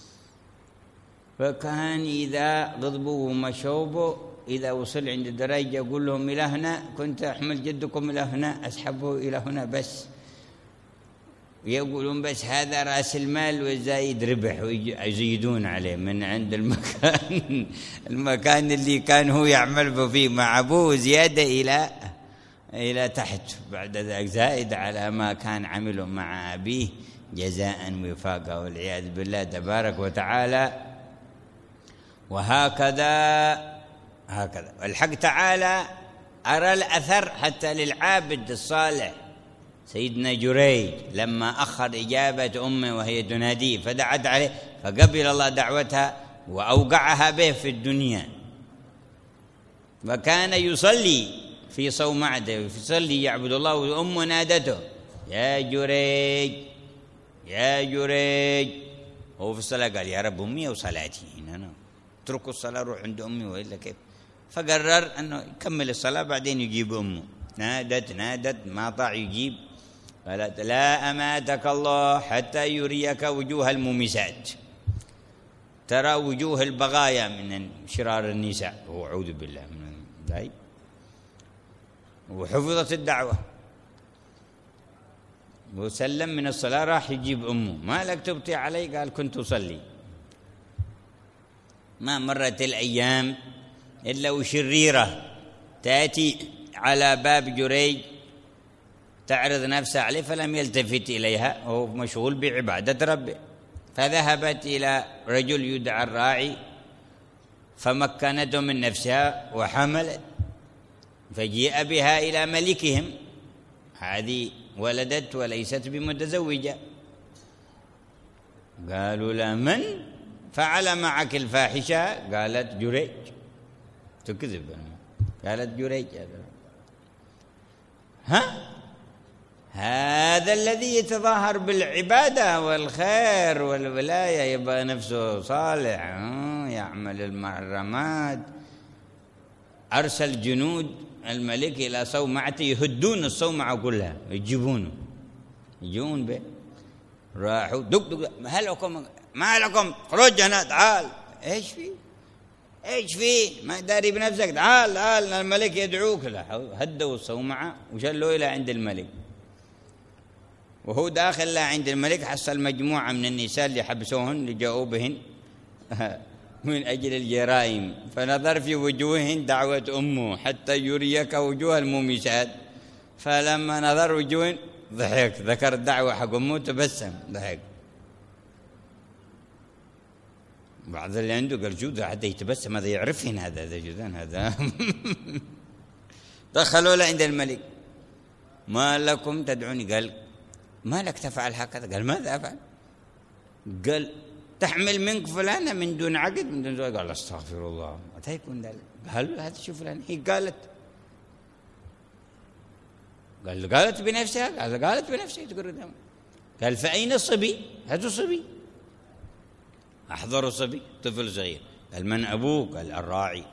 فكان إذا غضبوا ومشوبوا إذا وصل عند الدرج يقول لهم إلى هنا، كنت أحمل جدكم إلى هنا، أسحبه إلى هنا بس. يقولون بس هذا رأس المال والزايد ربح، ويزيدون عليه من عند المكان اللي كان هو يعمل فيه مع أبوه زيادة إلى تحت، بعد ذلك زائد على ما كان عمله مع أبيه جزاء وفاقا والعياذ بالله تبارك وتعالى. وهكذا الحق تعالى أرى الأثر حتى للعابد الصالح سيدنا جريج لما أخر إجابة أمه وهي تناديه فدعت عليه فقبل الله دعوتها وأوقعها به في الدنيا. وكان يصلي في صومعته، يصلي يعبد الله، وأمه نادته يا جريج يا جريج. هو في الصلاة قال يا رب أمي وصلاتي هنا، اتركوا الصلاة روح عند أمي وإلا كيف. فقرر أنه يكمل الصلاة بعدين يجيب أمه. نادت ما طاع يجيب، قالت لا أماتك الله حتى يريك وجوه المومسات. ترى وجوه البغايا من شرار النساء، وأعوذ بالله من ذلك، وحفظت الدعوة. وسلم من الصلاة راح يجيب أمه، ما لك تبطي علي؟ قال كنت أصلي. ما مرت الأيام إلا وشريرة تأتي على باب جريج تعرض نفسها عليه، فلم يلتفت إليها وهو مشغول بعبادة ربه، فذهبت إلى رجل يدعى الراعي فمكنته من نفسها وحملت، فجيء بها إلى ملكهم، هذه ولدت وليست بمتزوجة. قالوا لا من فعل معك الفاحشة؟ قالت جريج. تكذب، قالت جريج. هذا الذي يتظاهر بالعبادة والخير والولاية يبقى نفسه صالح، يعمل المحرمات. أرسل جنود الملك إلى صومعته يهدون الصومعة كلها، يجون به. راحوا دق ما لكم خرج هنا، تعال. ايش في ما داري بنفسك، تعال الملك يدعوك. هدوا الصومعة وشلوا إلى عند الملك. وهو داخل عند الملك حصل مجموعة من النساء اللي حبسوهن، اللي جاءوا بهن من أجل الجرائم، فنظر في وجوههن دعوة أمه حتى يريك وجوه المومسات. فلما نظر وجوههن ضحك، ذكر الدعوة حق أمه، تبسم ضحك. بعض اللي عنده قال شو ذا حتى يتبسم، هذا يعرفهن، هذا جذان هذا. دخلوا له عند الملك، ما لكم تدعوني؟ قال ما لك تفعل هكذا؟ قال ماذا أفعل؟ قال تحمل منك فلانة من دون عقد، من دون زواج. قال استغفر الله، متى يكون ذلك؟ قال هذا شو فلان؟ هي قالت بنفسها. قالت بنفسها تقول قدامه. قال فأين الصبي؟ هذا الصبي. أحضروا الصبي، طفل صغير. قال من أبوك؟ قال الراعي.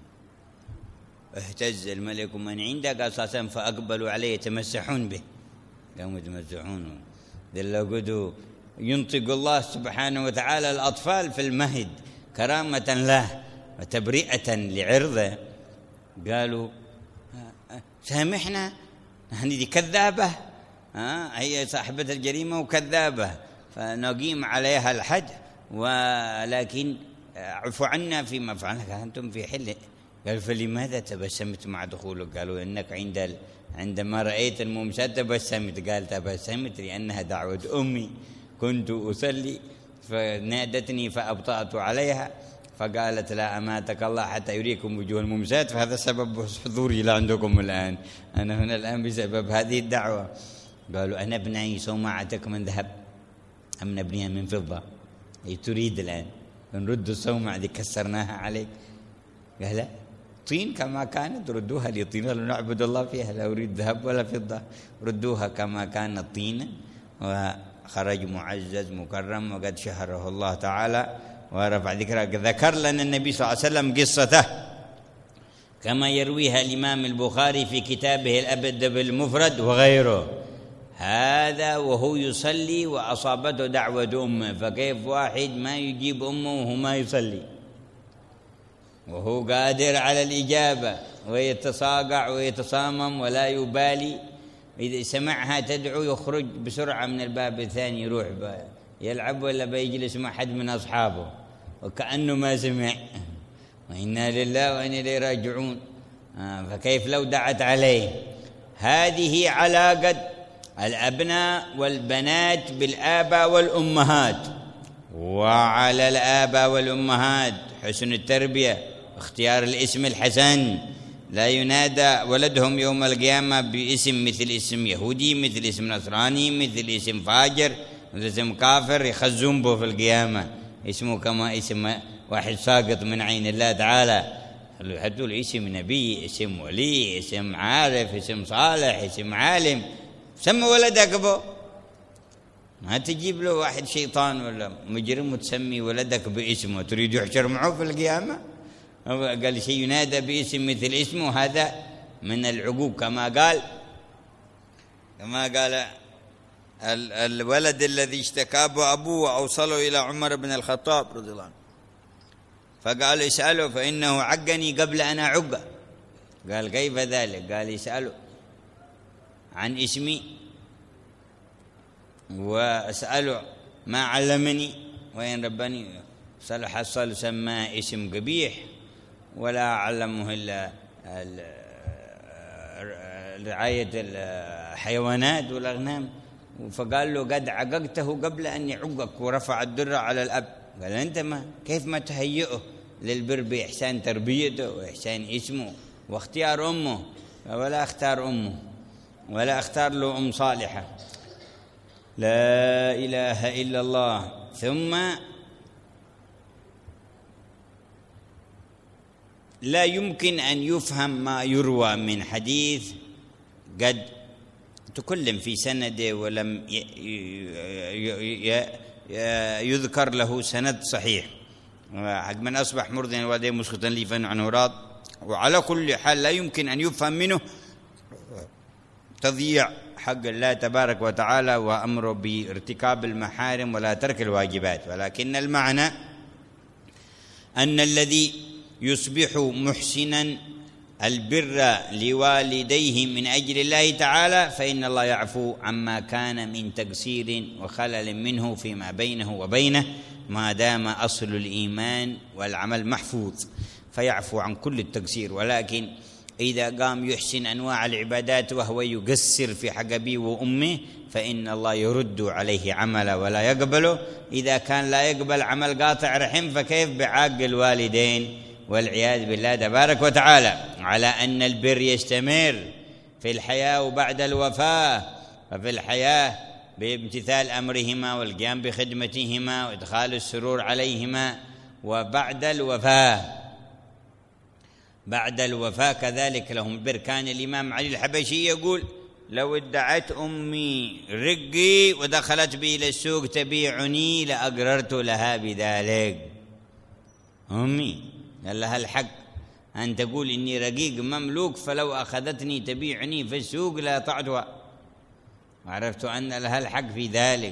اهتز الملك من عنده، قال صلى الله عليه وسلم فأقبلوا عليه يتمسحون به، قاموا يتمسحون. دلقوا ينطق الله سبحانه وتعالى الأطفال في المهد كرامة له وتبرئة لعرضه. قالوا سامحنا، هذه كذابة، هي صاحبة الجريمة وكذابة، فنقيم عليها الحد، ولكن عفوا عنا فيما فعلنا، أنتم في حل. قال فلماذا تبسمت مع دخولك؟ قالوا إنك عندما رأيت المومسات تبسمت. قال تبسمت لأنها دعوة أمي، كنت أصلي فنادتني فأبطأت عليها، فقالت لا أماتك الله حتى يريكم وجوه المومسات، فهذا سبب حضوري لعندكم الآن، أنا هنا الآن بسبب هذه الدعوة. قالوا أنا ابني صومعتك من ذهب أم نبنيها من فضة؟ أي تريد الآن نرد الصومعة دي كسرناها عليك؟ قال لا، طين كما كانت ردوها لطين، قالوا نعبد الله فيها، لا أريد ذهب ولا فضة، ردوها كما كانت طينا. وخرج معزز مكرم وقد شهره الله تعالى ورفع ذكره. ذكر لنا النبي صلى الله عليه وسلم قصته كما يرويها الإمام البخاري في كتابه الأدب المفرد وغيره. هذا وهو يصلي وأصابته دعوة أمه، فكيف واحد ما يجيب أمه وهو ما يصلي وهو قادر على الإجابة، ويتصاقع ويتصامم ولا يبالي؟ إذا سمعها تدعو يخرج بسرعة من الباب الثاني، يروح يلعب ولا بيجلس مع حد من أصحابه وكأنه ما سمع. وإنا لله وإنا إليه راجعون. فكيف لو دعت عليه؟ هذه علاقة الأبناء والبنات بالآباء والأمهات. وعلى الآباء والأمهات حسن التربية، اختيار الاسم الحسن، لا ينادى ولدهم يوم القيامة باسم مثل اسم يهودي، مثل اسم نصراني، مثل اسم فاجر، مثل اسم كافر، يخزون به في القيامة، اسمه كما اسم واحد ساقط من عين الله تعالى. هتقول اسم نبي، اسم ولي، اسم عارف، اسم صالح، اسم عالم، سمى ولدك به. ما تجيب له واحد شيطان ولا مجرم وتسمي ولدك باسمه، تريد يحشر معه في القيامة؟ قال شيء ينادى باسم مثل اسمه، هذا من العقوق، كما قال الولد الذي اشتكى أبوه وأوصله إلى عمر بن الخطاب رضي الله عنه، فقال اسأله فإنه عقني قبل أن أعقه. قال كيف ذلك؟ قال اسأله عن اسمي وأسأله ما علمني وين ربني. حصل سماه اسم قبيح ولا علمه إلا رعاية الحيوانات والأغنام. فقال له قد عققته قبل أن يعقك، ورفع الدرة على الأب. قال أنت ما كيف ما تهيئه للبر بإحسان تربيته وإحسان اسمه واختيار أمه؟ ولا اختار أمه ولا اختار له أم صالحة. لا إله إلا الله. ثم لا يمكن أن يفهم ما يروى من حديث قد تكلم في سنده ولم يذكر له سند صحيح. حق من أصبح مرضيا والديه مسخطا ليفا عنه راض. وعلى كل حال لا يمكن أن يفهم منه تضييع حق الله تبارك وتعالى وأمره بارتكاب المحارم ولا ترك الواجبات، ولكن المعنى أن الذي يصبح محسنا البر لوالديه من أجل الله تعالى فإن الله يعفو عما كان من تقصير وخلل منه فيما بينه وبينه ما دام أصل الإيمان والعمل محفوظ، فيعفو عن كل التقصير. ولكن إذا قام يحسن أنواع العبادات وهو يقصر في حق أبيه وأمه فإن الله يرد عليه عمله ولا يقبله. إذا كان لا يقبل عمل قاطع رحم فكيف بعاق الوالدين؟ والعياذ بالله تبارك وتعالى. على أن البر يستمر في الحياة وبعد الوفاة، ففي الحياة بامتثال أمرهما والقيام بخدمتهما وإدخال السرور عليهما، وبعد الوفاة كذلك لهم البر. كان الإمام علي الحبشي يقول لو ادعت أمي رقي ودخلت بي إلى السوق تبيعني لأقررت لها بذلك. أمي قال لها الحق أن تقول إني رقيق مملوك، فلو أخذتني تبيعني في السوق لا طعتها، وعرفت أن لها الحق في ذلك.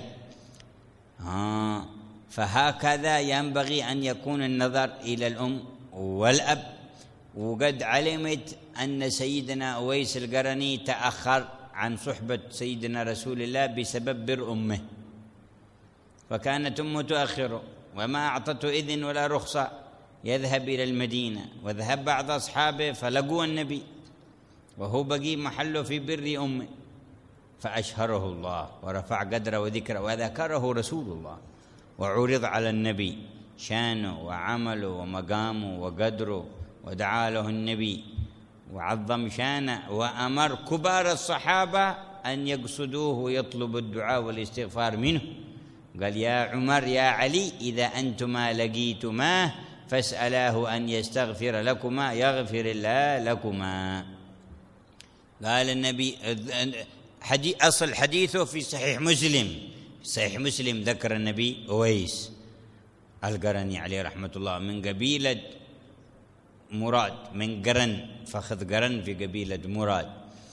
فهكذا ينبغي أن يكون النظر إلى الأم والأب. وقد علمت أن سيدنا أويس القرني تأخر عن صحبة سيدنا رسول الله بسبب بر أمه، فكانت أمه تؤخره وما أعطته إذن ولا رخصة يذهب إلى المدينة. وذهب بعض أصحابه فلقوا النبي وهو بقي محله في بر أمه، فأشهره الله ورفع قدره وذكره وذكره رسول الله، وعرض على النبي شانه وعمله ومقامه وقدره، ودعا له النبي وعظم شانه، وأمر كبار الصحابة أن يقصدوه ويطلب الدعاء والاستغفار منه. قال يا عمر يا علي إذا أنتما لقيتماه فاسألاه أن يستغفر لكما يغفر الله لكما. قال النبي أصل حديثه في صحيح مسلم ذكر النبي أويس القرني عليه رحمة الله من قبيلة مراد، من قرن، فخذ قرن في قبيلة مراد.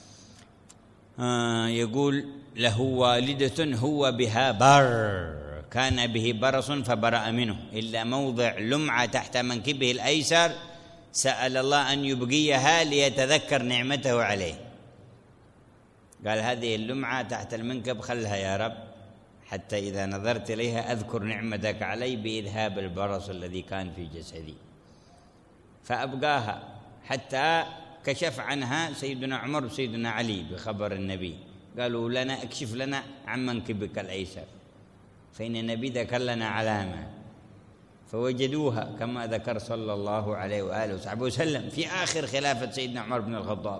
يقول له والدة هو بها بر، كان به برص فبرأ منه إلا موضع لمعة تحت منكبه الأيسر سأل الله أن يبقيها ليتذكر نعمته عليه. قال هذه اللمعة تحت المنكب خلها يا رب حتى إذا نظرت إليها أذكر نعمتك علي بإذهاب البرص الذي كان في جسدي. فأبقاها حتى كشف عنها سيدنا عمر وسيدنا علي بخبر النبي، قالوا لنا اكشف لنا عن منكبك الأيسر فإن النبي ذكر لنا علامة، فوجدوها كما ذكر صلى الله عليه وآله وصحبه وسلم في آخر خلافة سيدنا عمر بن الخطاب.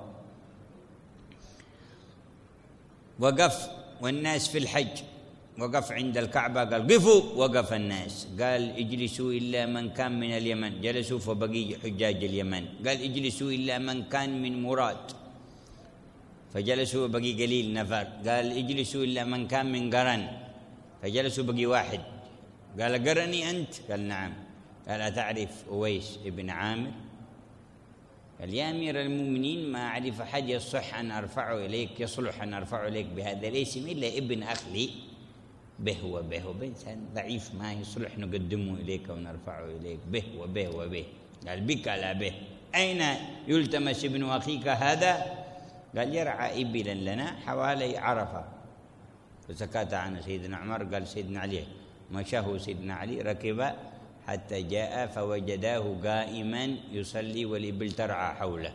وقف والناس في الحج، وقف عند الكعبة قال قفوا، وقف الناس قال اجلسوا إلا من كان من اليمن، جلسوا فبقي حجاج اليمن. قال اجلسوا إلا من كان من مراد، فجلسوا بقي قليل نفر. قال اجلسوا إلا من كان من قرن، فجلسوا بقي واحد. قال قرني أنت؟ قال نعم. قال أتعرف أويس ابن عامر؟ قال يا أمير المؤمنين ما أعرف أحد يصلح أن أرفعه إليك بهذا الاسم إلا ابن أخلي به وبه وبه، إنسان ضعيف ما يصلح نقدمه إليك ونرفعه إليك، به وبه وبه. قال بك لا به، أين يلتمس ابن أخيك هذا؟ قال يرعى إبلا لنا حوالي عرفة. فسكت عنه سيدنا عمر. قال سيدنا علي مشاه سيدنا علي، ركب حتى جاء فوجداه قائما يصلي والإبل ترعى حوله،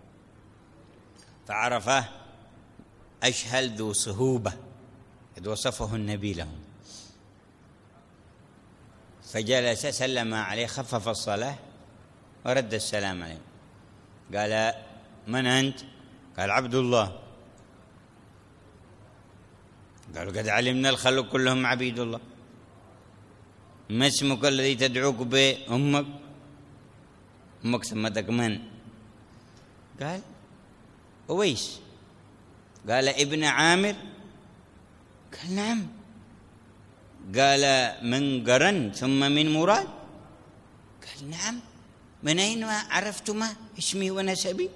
فعرفه أشهل ذو صهوبة إذ وصفه النبي لهم، فجلس سلم عليه، خفف الصلاة ورد السلام عليه. قال من أنت؟ قال عبد الله. قالوا قد علمنا الخلق كلهم عبيد الله، ما اسمك الذي تدعوك به؟ أمك سمتك من؟ قال أويس. قال ابن عامر؟ قال نعم. قال من قرن ثم من مراد؟ قال نعم. من أين عرفتما اسمي ونسبي؟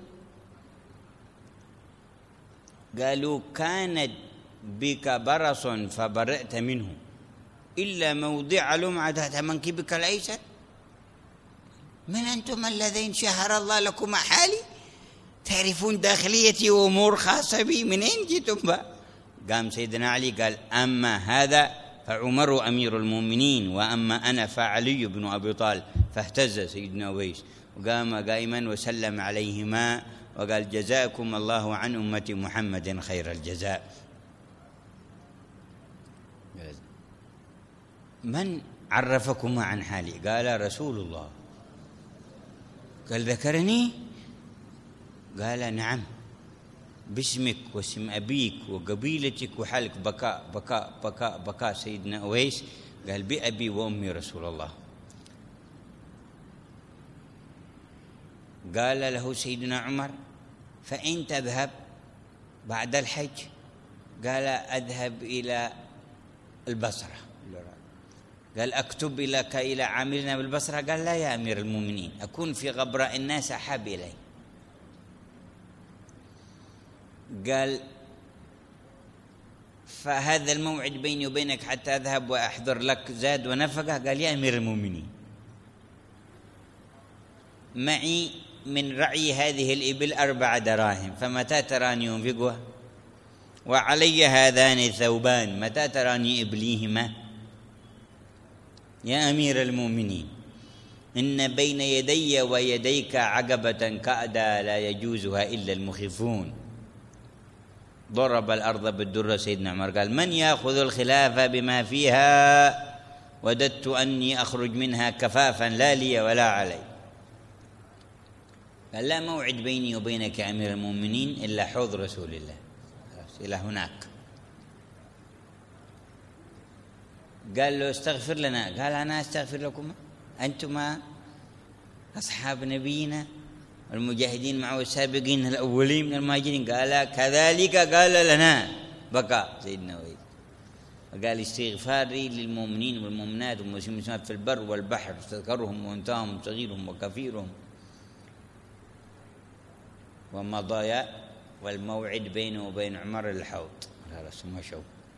قالوا كانت بك برص فبرأت منه إلا موضع لمعة تحت منكبك الأيسر. من أنتم اللذين شهر الله لكم حالي تعرفون داخليتي وأمور خاصة بي؟ من أين جئتم بقى؟ قام سيدنا علي قال أما هذا فعمر أمير المؤمنين وأما أنا فعلي بن أبي طالب. فاهتز سيدنا أويس وقام قائما وسلم عليهما وقال جزاكم الله عن أمة محمد خير الجزاء. من عرفكما عن حالي؟ قال رسول الله. قال ذكرني؟ قال نعم، باسمك واسم أبيك وقبيلتك وحالك. بكاء بكاء بكاء بكاء سيدنا أويس. قال بأبي وأمي رسول الله. قال له سيدنا عمر فإن تذهب بعد الحج؟ قال أذهب إلى البصرة. قال أكتب لك إلى عاملنا بالبصرة؟ قال لا يا أمير المؤمنين، أكون في غبراء الناس أحب إلي. قال فهذا الموعد بيني وبينك حتى أذهب وأحضر لك زاد ونفقة؟ قال يا أمير المؤمنين معي من رعي هذه الإبل 4 دراهم، فمتى تراني ينفقها؟ وعلي هذان الثوبان، متى تراني إبليهما؟ يا أمير المؤمنين إن بين يدي ويديك عقبة كأدا لا يجوزها إلا المخفون. ضرب الأرض بالدرة سيدنا عمر. قال من يأخذ الخلافة بما فيها؟ وددت أني أخرج منها كفافا لا لي ولا علي. قال لا موعد بيني وبينك يا أمير المؤمنين إلا حوض رسول الله، إلى هناك. قال له استغفر لنا. قال أنا أستغفر لكم، أنتما أصحاب نبينا المجاهدين معه السابقين الأولين من المهاجرين. قال كذلك قال لنا. بكى سيدنا ويد وقال استغفاري للمؤمنين والمؤمنات والمسلمين في البر والبحر، تذكرهم وانتهم صغيرهم وكفيرهم. ومضى والموعد بينه وبين عمر الحوض. ثم شو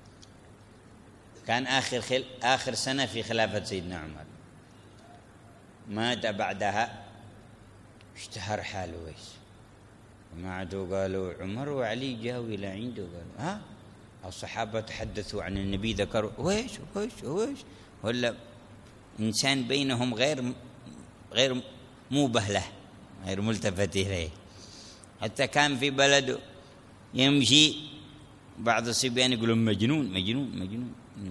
كان آخر سنة في خلافة سيدنا عمر. مات بعدها، اشتهر حال ويس. جماعته قالوا عمر وعلي جاءوا إلى عنده، قالوا ها الصحابة تحدثوا عن النبي، ذكروا ويش ولا إنسان بينهم غير موبه له، غير ملتفت إليه. حتى كان في بلده يمشي بعض الصبيان يقولون مجنون مجنون مجنون،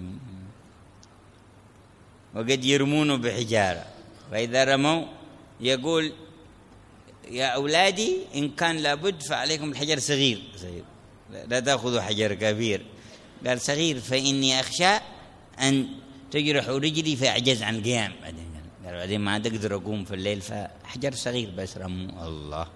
وقد يرمونه بحجارة، فإذا رموا يقول يا أولادي إن كان لابد فعليكم الحجر صغير لا تأخذوا حجر كبير. قال صغير فإني أخشى أن تجرحوا رجلي فأعجز عن القيام. قال بعدين ما تقدر أقوم في الليل، فحجر صغير بس رموا. الله،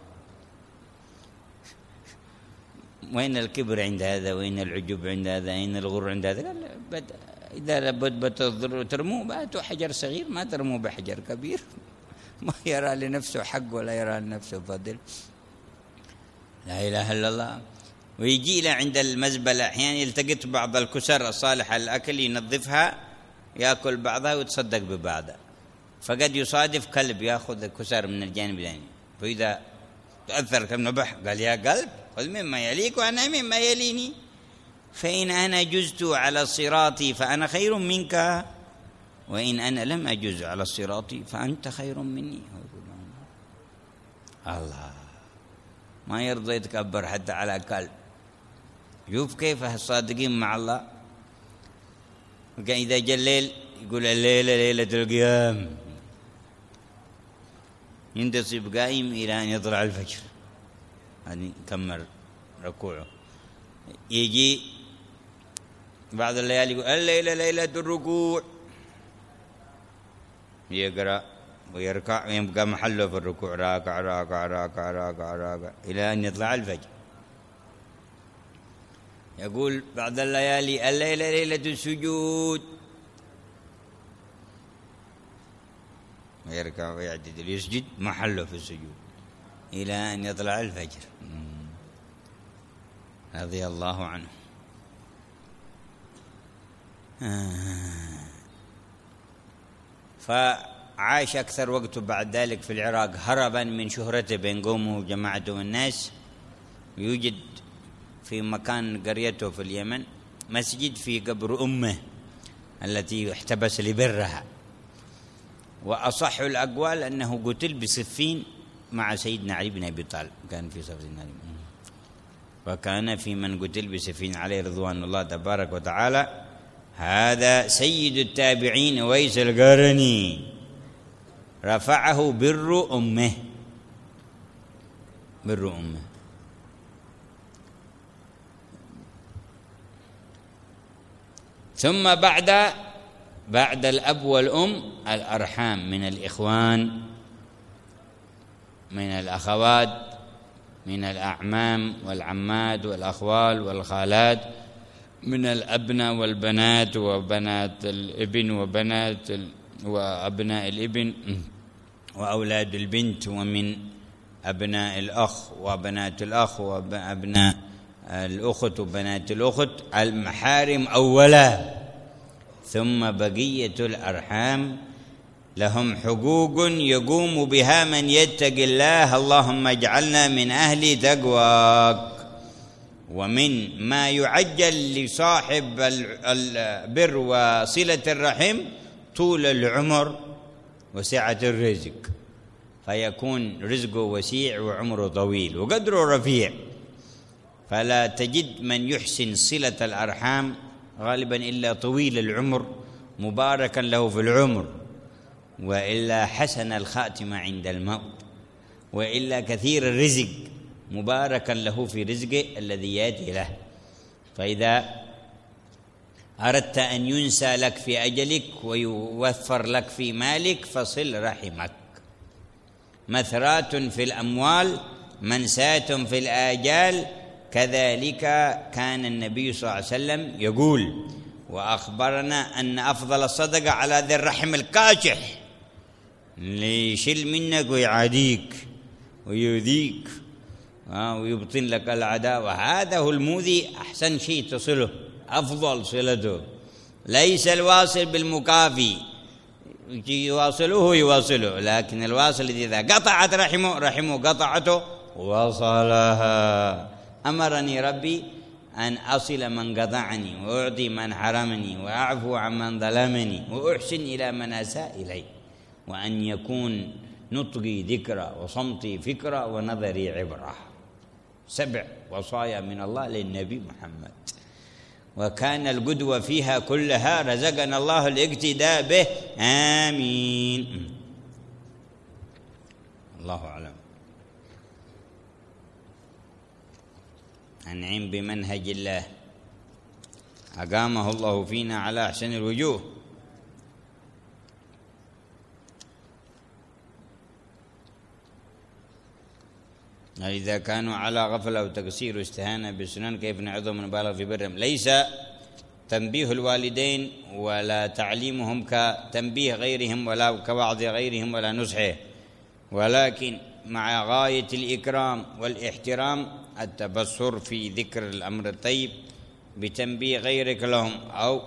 وين الكبر عند هذا؟ وين العجب عند هذا؟ أين الغر عند هذا؟ قال إذا لابد ترموا باتوا حجر صغير، ما ترموا بحجر كبير. ما يرى لنفسه حق ولا يرى لنفسه فضل. لا إله إلا الله. ويجي إلى عند المزبلة أحيانا يلتقط بعض الكسر الصالحة للأكل ينظفها يأكل بعضها ويتصدق ببعضها، فقد يصادف كلب يأخذ الكسر من الجانب الثاني، فإذا تأثر كالنبح قال يا قلب خذ مما يليك وأنا مما يليني، فإن أنا جزت على الصراط فأنا خير منك، وإن أنا لم أجز على الصراط فأنت خير مني. الله ما يرضى يتكبر حتى على كلب. شوف كيف الصادقين مع الله. إذا جاء الليل يقول الليلة ليلة القيام، ينتصب قائم إلى أن يطلع الفجر، يعني يكمل ركوعه. يجي بعض الليالي يقول الليلة ليلة الركوع، يقرأ ويركع ويبقى محله في الركوع راكع راكع راكع راكع راكع إلى أن يطلع الفجر. يقول بعض الليالي الليلة ليلة السجود، ويركع ويعتدل يسجد محله في السجود إلى أن يطلع الفجر رضي الله عنه. فعاش أكثر وقته بعد ذلك في العراق هربا من شهرته بين قومه وجماعته والناس. يوجد في مكان قريته في اليمن مسجد في قبر أمه التي احتبس لبرها، وأصح الأقوال أنه قتل بسفين مع سيدنا علي بن أبي طالب، كان في صف سيدنا علي، وكان في من قتل بسفين عليه رضوان الله تبارك وتعالى. هذا سيد التابعين ويس القرني، رفعه بر أمه، بر أمه. ثم بعد الأب والأم الأرحام من الإخوان، من الأخوات، من الأعمام والعمات والأخوال والخالات، من الأبناء والبنات وبنات الابن وأبناء الابن وأولاد البنت، ومن أبناء الأخ وبنات الأخ وأبناء الأخت وبنات الأخت، المحارم أولا، ثم بقية الأرحام لهم حقوق يقوم بها من يتقي الله. اللهم اجعلنا من أهل تقواك. ومن ما يعجل لصاحب البر وصلة الرحم طول العمر وسعة الرزق، فيكون رزقه وسيع وعمره طويل وقدره رفيع. فلا تجد من يحسن صلة الأرحام غالبا إلا طويل العمر مباركا له في العمر، وإلا حسن الخاتمة عند الموت، وإلا كثير الرزق مباركا له في رزقه الذي يأتي له. فإذا أردت أن ينسى لك في أجلك ويوفر لك في مالك فصل رحمك. مثرات في الأموال منساة في الآجال، كذلك كان النبي صلى الله عليه وسلم يقول وأخبرنا أن أفضل الصدقة على ذي الرحم الكاشح اللي يشيل منك ويعاديك ويؤذيك ويبطن لك العداء، وهذا هو المؤذي أحسن شيء تصله، أفضل صلته. ليس الواصل بالمكافي يواصله، لكن الواصل الذي إذا قطعت رحمه قطعته وصلها. أمرني ربي أن أصل من قطعني، وأعطي من حرمني، وأعفو عن من ظلمني، وأحسن إلى من أساء إلي، وأن يكون نطقي ذكرى وصمتي فكرة ونظري عبرة. 7 وصايا من الله للنبي محمد، وكان القدوة فيها كلها. رزقنا الله الاقتداء به، آمين. الله أعلم. أنعم بمنهج الله أقامه الله فينا على أحسن الوجوه. إذا كانوا على غفلة وتقصير واستهانة بالسنن كيف نعظهم ونبالغ في برهم. ليس تنبيه الوالدين ولا تعليمهم كتنبيه غيرهم ولا كوعظ غيرهم ولا نصحه، ولكن مع غاية الإكرام والاحترام التبصر في ذكر الأمر الطيب بتنبيه غيرك لهم، أو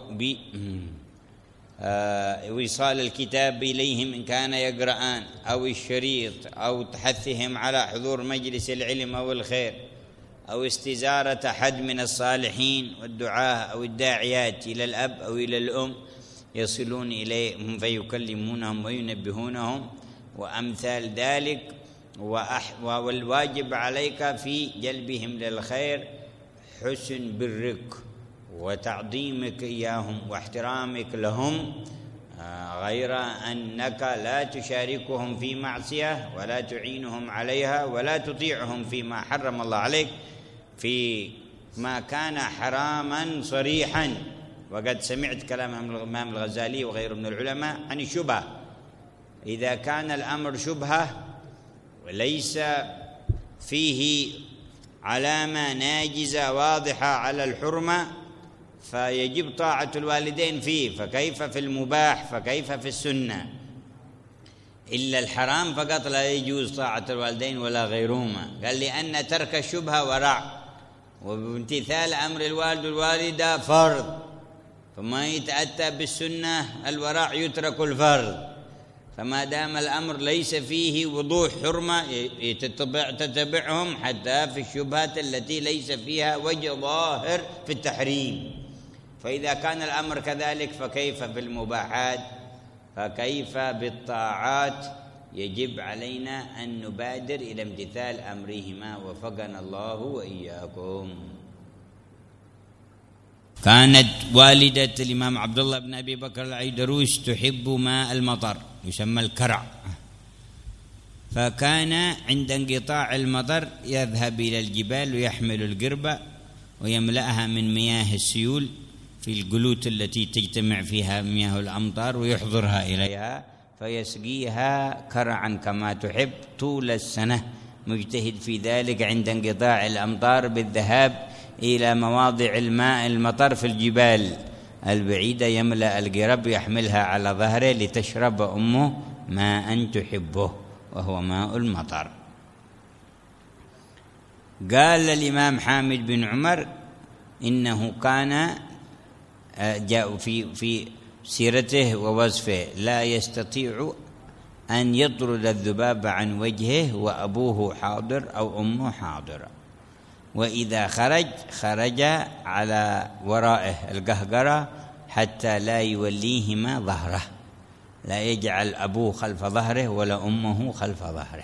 وإيصال الكتاب إليهم إن كان يقرآن، أو الشريط، أو تحثهم على حضور مجلس العلم أو الخير، أو استزارة أحد من الصالحين والدعاة أو الداعيات إلى الأب أو إلى الأم يصلون إليهم فيكلمونهم وينبهونهم وأمثال ذلك. والواجب عليك في جلبهم للخير حسن برك وتعظيمك إياهم واحترامك لهم، غير أنك لا تشاركهم في معصية ولا تعينهم عليها ولا تطيعهم فيما حرم الله عليك في ما كان حراما صريحا. وقد سمعت كلام الإمام الغزالي وغيره من العلماء عن الشبهة، إذا كان الأمر شبهة وليس فيه علامة ناجزة واضحة على الحرمة فيجب طاعة الوالدين فيه، فكيف في المباح، فكيف في السنة؟ إلا الحرام فقط لا يجوز طاعة الوالدين ولا غيرهما. قال لأن ترك الشبهة ورع، وبامتثال أمر الوالد والوالدة فرض، فما يتأتى بالسنة الورع يترك الفرض. فما دام الأمر ليس فيه وضوح حرمة تتبعهم حتى في الشبهات التي ليس فيها وجه ظاهر في التحريم. فإذا كان الأمر كذلك فكيف بالمباحات، فكيف بالطاعات؟ يجب علينا أن نبادر إلى امتثال أمرهما وفقنا الله وإياكم. كانت والدة الإمام عبد الله بن أبي بكر العيدروس تحب ماء المطر يسمى الكرع، فكان عند انقطاع المطر يذهب إلى الجبال ويحمل القربة ويملأها من مياه السيول في القلوت التي تجتمع فيها مياه الأمطار ويحضرها إليها فيسقيها كرعا كما تحب طول السنة، مجتهد في ذلك عند انقطاع الأمطار بالذهاب إلى مواضع الماء المطر في الجبال البعيدة، يملأ القرب يحملها على ظهره لتشرب أمه ماء تحبه وهو ماء المطر. قال الإمام حامد بن عمر إنه كان جاء في سيرته ووصفه لا يستطيع أن يطرد الذباب عن وجهه وأبوه حاضر أو أمه حاضرة، وإذا خرج على ورائه القهقرة حتى لا يوليهما ظهره، لا يجعل أبوه خلف ظهره ولا أمه خلف ظهره،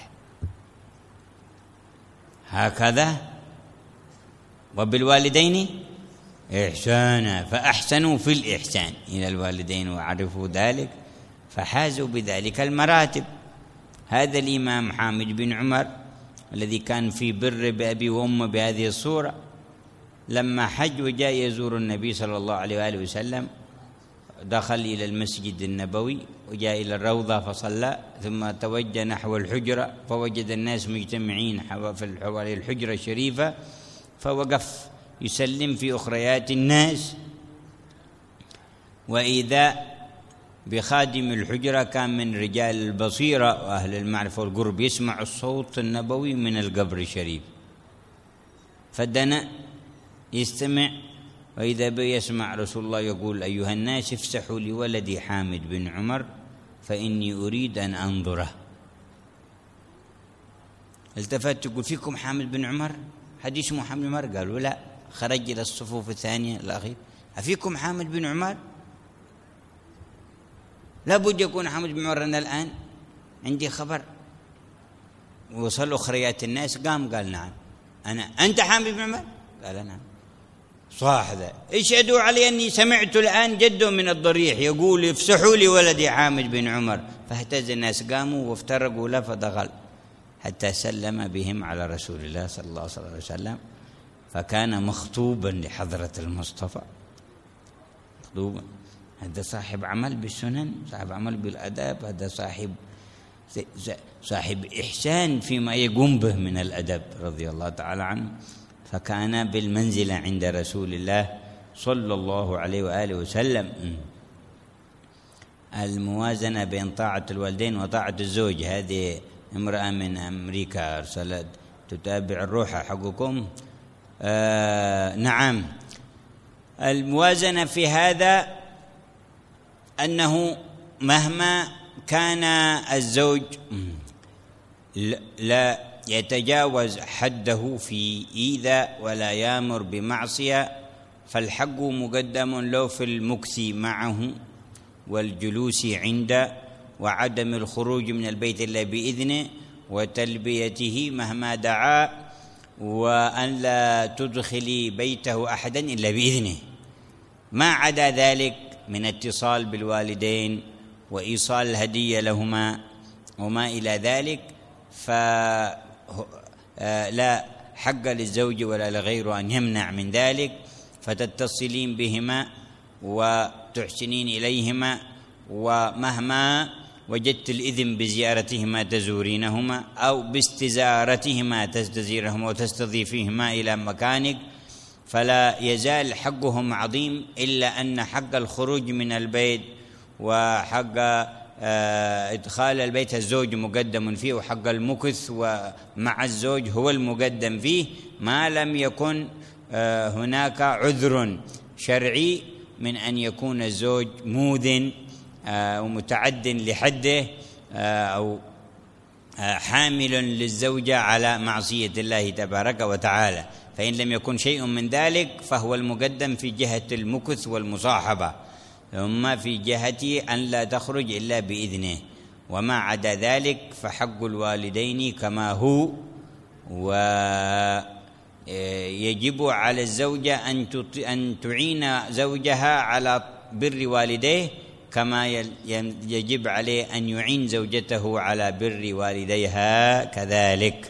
هكذا. وبالوالدين إحسانا فأحسنوا في الإحسان إلى الوالدين وعرفوا ذلك فحازوا بذلك المراتب. هذا الإمام حامد بن عمر الذي كان في بر بأبي وأمه بهذه الصورة لما حج وجاء يزور النبي صلى الله عليه وآله وسلم دخل إلى المسجد النبوي وجاء إلى الروضة فصلى، ثم توجه نحو الحجرة فوجد الناس مجتمعين حوالي الحجرة الشريفة، فوقف يسلم في أخريات الناس، وإذا بخادم الحجرة كان من رجال البصيرة وأهل المعرفة والقرب يسمع الصوت النبوي من القبر الشريف، فدنا يستمع، وإذا بيسمع رسول الله يقول أيها الناس افسحوا لولدي حامد بن عمر فإني أريد أن أنظره. التفت يقول فيكم حامد بن عمر؟ حد اسمه حامد بن عمر؟ قالوا لا. خرج إلى الصفوف الثانية الأخير أفيكم حامد بن عمر؟ لابد يكون حامد بن عمر أنا الآن عندي خبر. وصلوا أخريات الناس قام قال نعم أنا. أنت حامد بن عمر؟ قال نعم. صاح ذا اشهدوا علي أني سمعت الآن جد من الضريح يقول افسحوا لي ولدي حامد بن عمر. فاهتز الناس قاموا وافترقوا له فدخل حتى سلم بهم على رسول الله صلى الله عليه وسلم، فكان مخطوبا لحضرة المصطفى، مخطوبا. هذا صاحب عمل بالسنن، صاحب عمل بالأداب، هذا صاحب إحسان فيما يقوم به من الأدب رضي الله تعالى عنه. فكان بالمنزلة عند رسول الله صلى الله عليه وآله وسلم. الموازنة بين طاعة الوالدين وطاعة الزوج، هذه امرأة من أمريكا أرسلت تتابع الروح حقكم. نعم، الموازنة في هذا أنه مهما كان الزوج لا يتجاوز حده في إيذاء ولا يأمر بمعصية، فالحق مقدم له في المكث معه والجلوس عنده وعدم الخروج من البيت إلا بإذنه وتلبيته مهما دعا، وأن لا تدخلي بيته أحدا إلا بإذنه. ما عدا ذلك من اتصال بالوالدين وإيصال الهدية لهما وما إلى ذلك فلا حق للزوج ولا لغيره أن يمنع من ذلك، فتتصلين بهما وتحسنين إليهما، ومهما وجدت الإذن بزيارتهما تزورينهما أو باستزارتهما تستزيرهما وتستضيفيهما إلى مكانك، فلا يزال حقهم عظيم، إلا أن حق الخروج من البيت وحق إدخال البيت الزوج مقدم فيه، وحق المكث ومع الزوج هو المقدم فيه، ما لم يكن هناك عذر شرعي من أن يكون الزوج موذٍ ومتعد لحده أو حامل للزوجة على معصية الله تبارك وتعالى. فإن لم يكن شيء من ذلك فهو المقدم في جهة المكث والمصاحبة، ثم في جهة أن لا تخرج إلا بإذنه، وما عدا ذلك فحق الوالدين كما هو، ويجب على الزوجة أن تعين زوجها على بر والديه كما يجب عليه أن يعين زوجته على بر والديها كذلك.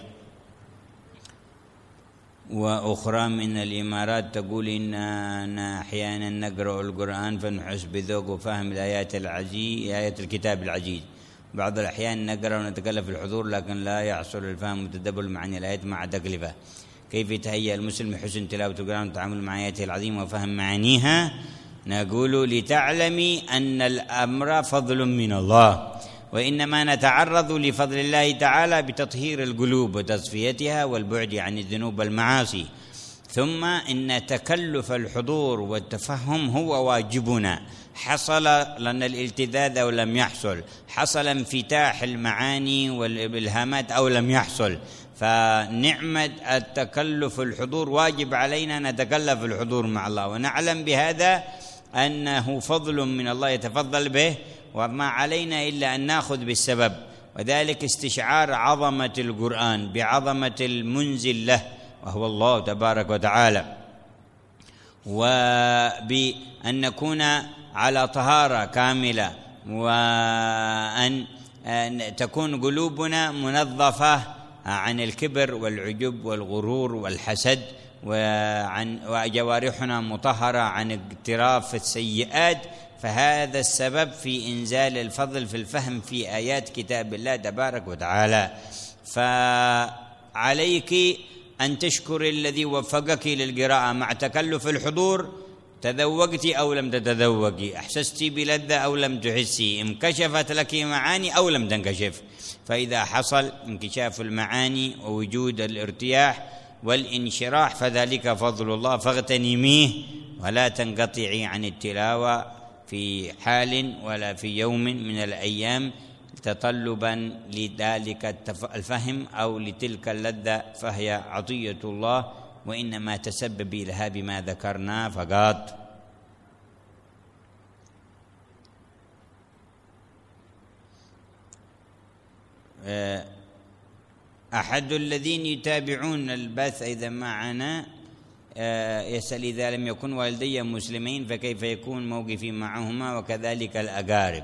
وأخرى من الإمارات تقول إننا أحيانا نقرأ القرآن فنحس بذوق وفهم آيات الكتاب العزيز، بعض الأحيان نقرأ ونتكلم في الحضور لكن لا يحصل الفهم والتدبر معاني الآيات مع تكلفة. كيف يتهيأ المسلم حسن تلاوة القرآن والتعامل مع آياته العظيمة وفهم معانيها؟ نقول لتعلمي أن الأمر فضل من الله، وإنما نتعرض لفضل الله تعالى بتطهير القلوب وتصفيتها والبعد عن الذنوب والمعاصي. ثم إن تكلف الحضور والتفهم هو واجبنا، حصل لنا الالتذاذ أو لم يحصل، حصل انفتاح المعاني والإلهامات أو لم يحصل، فنعمة التكلف الحضور واجب علينا نتكلف الحضور مع الله، ونعلم بهذا أنه فضل من الله يتفضل به، وما علينا إلا أن نأخذ بالسبب، وذلك استشعار عظمة القرآن بعظمة المنزل له وهو الله تبارك وتعالى، وبأن نكون على طهارة كاملة، وأن تكون قلوبنا منظفة عن الكبر والعجب والغرور والحسد، وجوارحنا مطهرة عن اقتراف السيئات. فهذا السبب في إنزال الفضل في الفهم في آيات كتاب الله تبارك وتعالى. فعليك أن تشكر الذي وفقك للقراءة مع تكلف الحضور، تذوقت أو لم تتذوقي، أحسست بلذة أو لم تحسي، انكشفت لك معاني أو لم تنكشف. فإذا حصل انكشاف المعاني ووجود الارتياح والانشراح فذلك فضل الله، فاغتنميه ولا تنقطعي عن التلاوة في حال ولا في يوم من الأيام تطلبا لذلك الفهم أو لتلك اللذة، فهي عطية الله، وإنما تسببي لها بما ذكرنا فقط. أحد الذين يتابعون البث إذا معنا يسأل: إذا لم يكن والدي مسلمين فكيف يكون موقفي معهما وكذلك الأقارب؟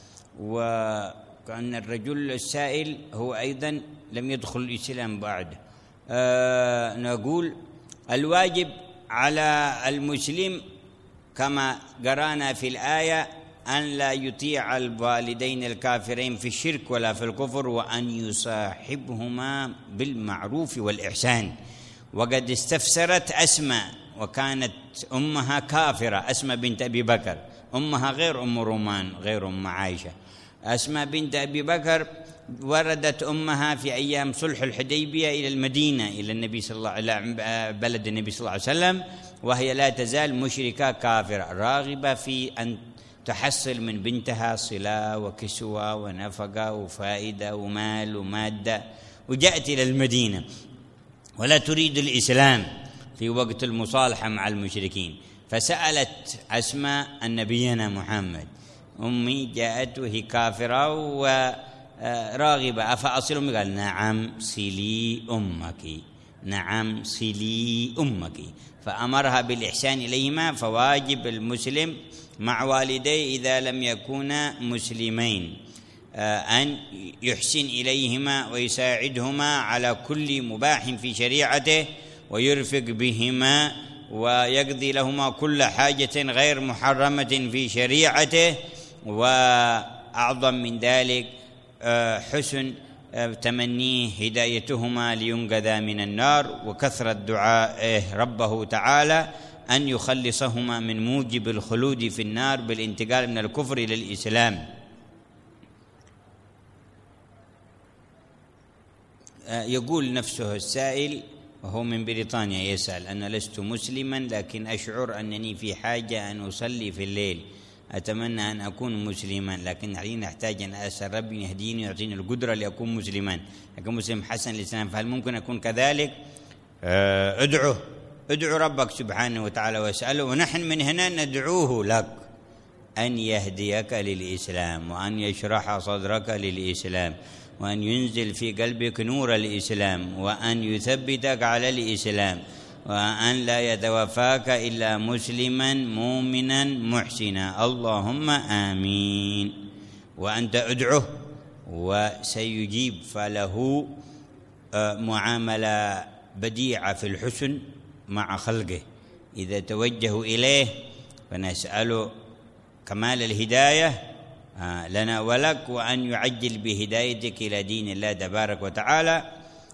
وكأن الرجل السائل هو أيضا لم يدخل الإسلام بعد. نقول الواجب على المسلم كما قرانا في الآية أن لا يطيع الوالدين الكافرين في الشرك ولا في الكفر، وأن يصاحبهما بالمعروف والإحسان. وقد استفسرت أسماء وكانت أمها كافرة، أسماء بنت أبي بكر، أمها غير أم رومان غير أم عائشة، أسماء بنت أبي بكر وردت أمها في أيام صلح الحديبية إلى المدينة، إلى النبي صلى الله إلى بلد النبي صلى الله عليه وسلم، وهي لا تزال مشركة كافرة راغبة في أن تحصل من بنتها صلة وكسوة ونفقة وفائدة ومال ومادة، وجاءت إلى المدينة ولا تريد الإسلام في وقت المصالحة مع المشركين، فسألت أسماء النبينا محمد: أمي جاءت وهي كافرة وراغبة أفأصل أمي؟ قال: نعم صلي أمك، نعم صلي أمك. فأمرها بالإحسان إليهما، فواجب المسلم مع والديه إذا لم يكونا مسلمين أن يحسن إليهما ويساعدهما على كل مباح في شريعته، ويرفق بهما ويقضي لهما كل حاجة غير محرمة في شريعته. وأعظم من ذلك حسن تمنيه هدايتهما لينقذا من النار، وكثرة دعائه ربه تعالى أن يخلصهما من موجب الخلود في النار بالانتقال من الكفر إلى الإسلام. يقول نفسه السائل وهو من بريطانيا يسأل: أنا لست مسلما لكن أشعر أنني في حاجة أن أصلي في الليل، أتمنى أن أكون مسلما، لكن حين أحتاج أن أسأل ربي يهديني ويعطيني القدرة لأكون مسلما، أكون مسلم حسن الإسلام، فهل ممكن أكون كذلك؟ ادعو ربك سبحانه وتعالى واسأله، ونحن من هنا ندعوه لك أن يهديك للإسلام، وأن يشرح صدرك للإسلام، وأن ينزل في قلبك نور الإسلام، وأن يثبتك على الإسلام، وأن لا يتوفاك إلا مسلما مؤمنا محسنا. اللهم آمين. وأنت ادعه وسيجيب، فله معاملة بديعة في الحسن مع خلقه إذا توجهوا إليه، فنسأله كمال الهداية لنا ولك، وأن يعجل بهدايتك إلى دين الله تبارك وتعالى.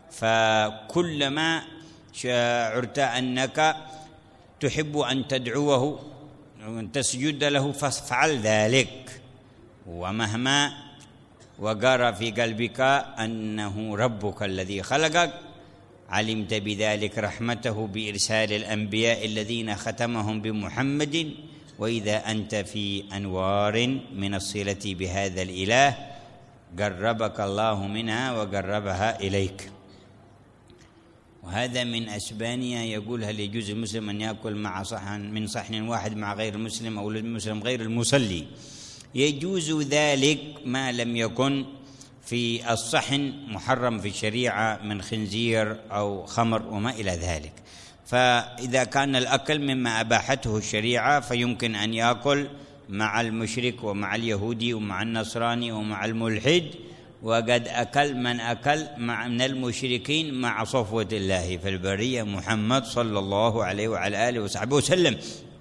فكلما شعرت أنك تحب أن تدعوه وأن تسجد له فافعل ذلك، ومهما وقر في قلبك أنه ربك الذي خلقك، علمت بذلك رحمته بإرسال الأنبياء الذين ختمهم بمحمد، وإذا أنت في أنوار من الصلة بهذا الإله قربك الله منها وقربها إليك. وهذا من أسبانيا يقول: هل يجوز المسلم أن يأكل مع من صحن واحد مع غير المسلم أو المسلم غير المصلي؟ يجوز ذلك ما لم يكن في الصحن محرم في الشريعة من خنزير أو خمر وما إلى ذلك. فإذا كان الأكل مما أباحته الشريعة فيمكن أن يأكل مع المشرك ومع اليهودي ومع النصراني ومع الملحد، وقد أكل من أكل من المشركين مع صفوة الله في البرية محمد صلى الله عليه وعلى آله وصحبه وسلم.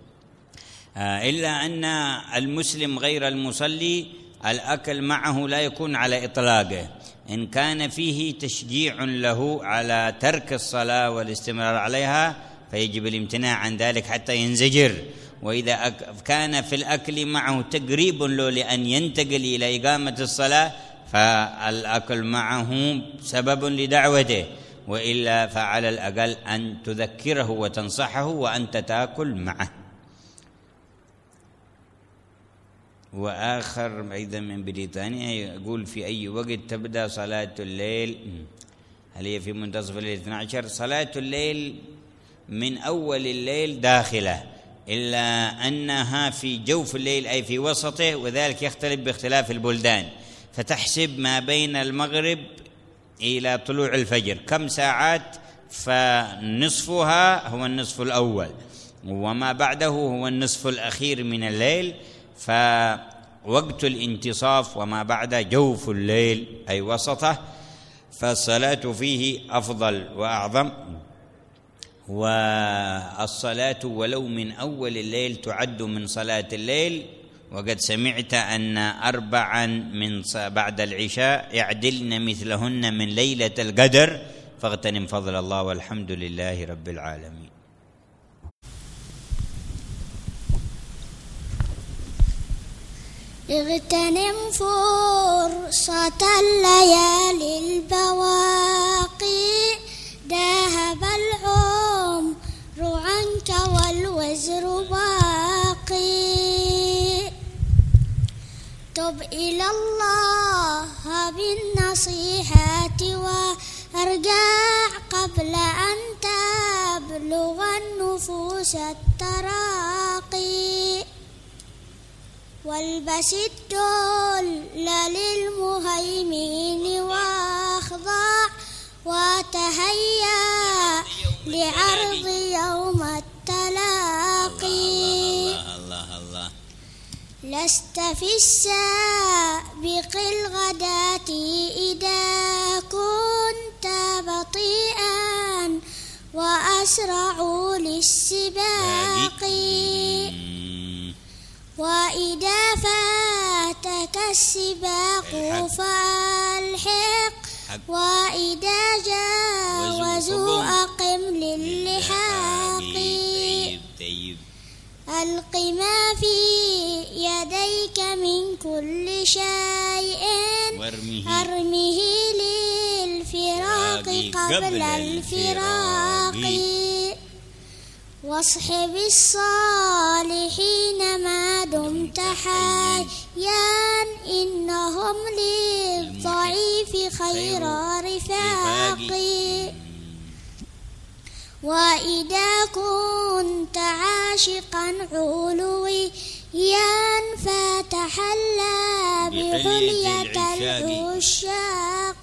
إلا أن المسلم غير المصلي الأكل معه لا يكون على إطلاقه، إن كان فيه تشجيع له على ترك الصلاة والاستمرار عليها فيجب الامتناع عن ذلك حتى ينزجر، وإذا كان في الأكل معه تقريب له لأن ينتقل إلى إقامة الصلاة فالأكل معه سبب لدعوته، وإلا فعلى الأقل أن تذكره وتنصحه وأنت تأكل معه. وآخر أيضا من بريطانيا يقول: في أي وقت تبدأ صلاة الليل؟ هل هي في منتصف الليل 12؟ صلاة الليل من أول الليل داخلة، إلا أنها في جوف الليل أي في وسطه، وذلك يختلف باختلاف البلدان، فتحسب ما بين المغرب إلى طلوع الفجر كم ساعات، فنصفها هو النصف الأول وما بعده هو النصف الأخير من الليل، فوقت الانتصاف وما بعد جوف الليل أي وسطه، فالصلاة فيه أفضل وأعظم. والصلاة ولو من أول الليل تعد من صلاة الليل، وقد سمعت أن 4 من بعد العشاء يعدلن مثلهن من ليلة القدر، فاغتنم فضل الله، والحمد لله رب العالمين. اغتنم فرصة الليالي البواقي ذهب العمر عنك والوزر باقي تب إلى الله بالنصيحة وارجع قبل أن تبلغ النفوس التراقي والبس الدل للمهيمن واخضع وتهيأ لعرض يوم التلاقي الله الله لست في السابق الغداة إذا كنت بطيئا وأسرع للسباق وإذا فاتك السباق فالحق وإذا جاوزوا أقم للحاق ألق ما في يديك من كل شيء أرمه للفراق قبل الفراق واصحب الصالحين ما دمت حيا إنهم للضعيف خير رفاق وإذا كنت عاشقا علويا فتحلى بحلية العشاق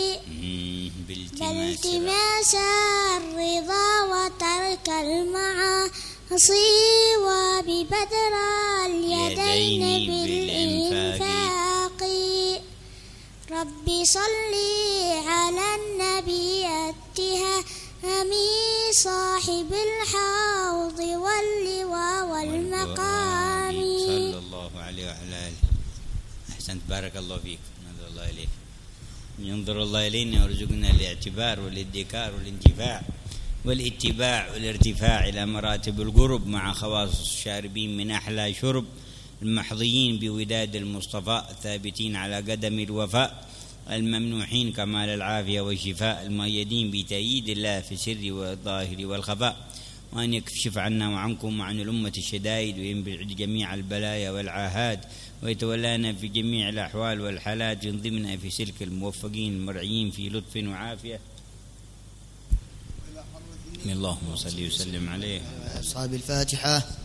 بالتماس الرضا وترك المعاصي وببذر اليدين بالإنفاق رب صل على النبي التهامي صاحب الحوض واللواء والمقام صلى الله عليه وعلى آله. أحسنت بارك الله فيك. نظر الله إليك. ينظر الله إلينا ويرزقنا الاعتبار والادكار والانتفاع والاتباع والارتفاع إلى مراتب القرب مع خواص الشاربين من أحلى شرب المحظيين بوداد المصطفى الثابتين على قدم الوفاء الممنوحين كمال العافية والشفاء المؤيدين بتأييد الله في السر والظاهر والخفاء وأن يكشف عنا وعنكم وعن الأمة الشدائد وينبعد جميع البلايا والعاهات ويتولانا في جميع الأحوال والحالات ينظمنا في سلك الموفقين المرعيين في لطف وعافية. اللهم صل وسلم عليه. أصحاب الفاتحة.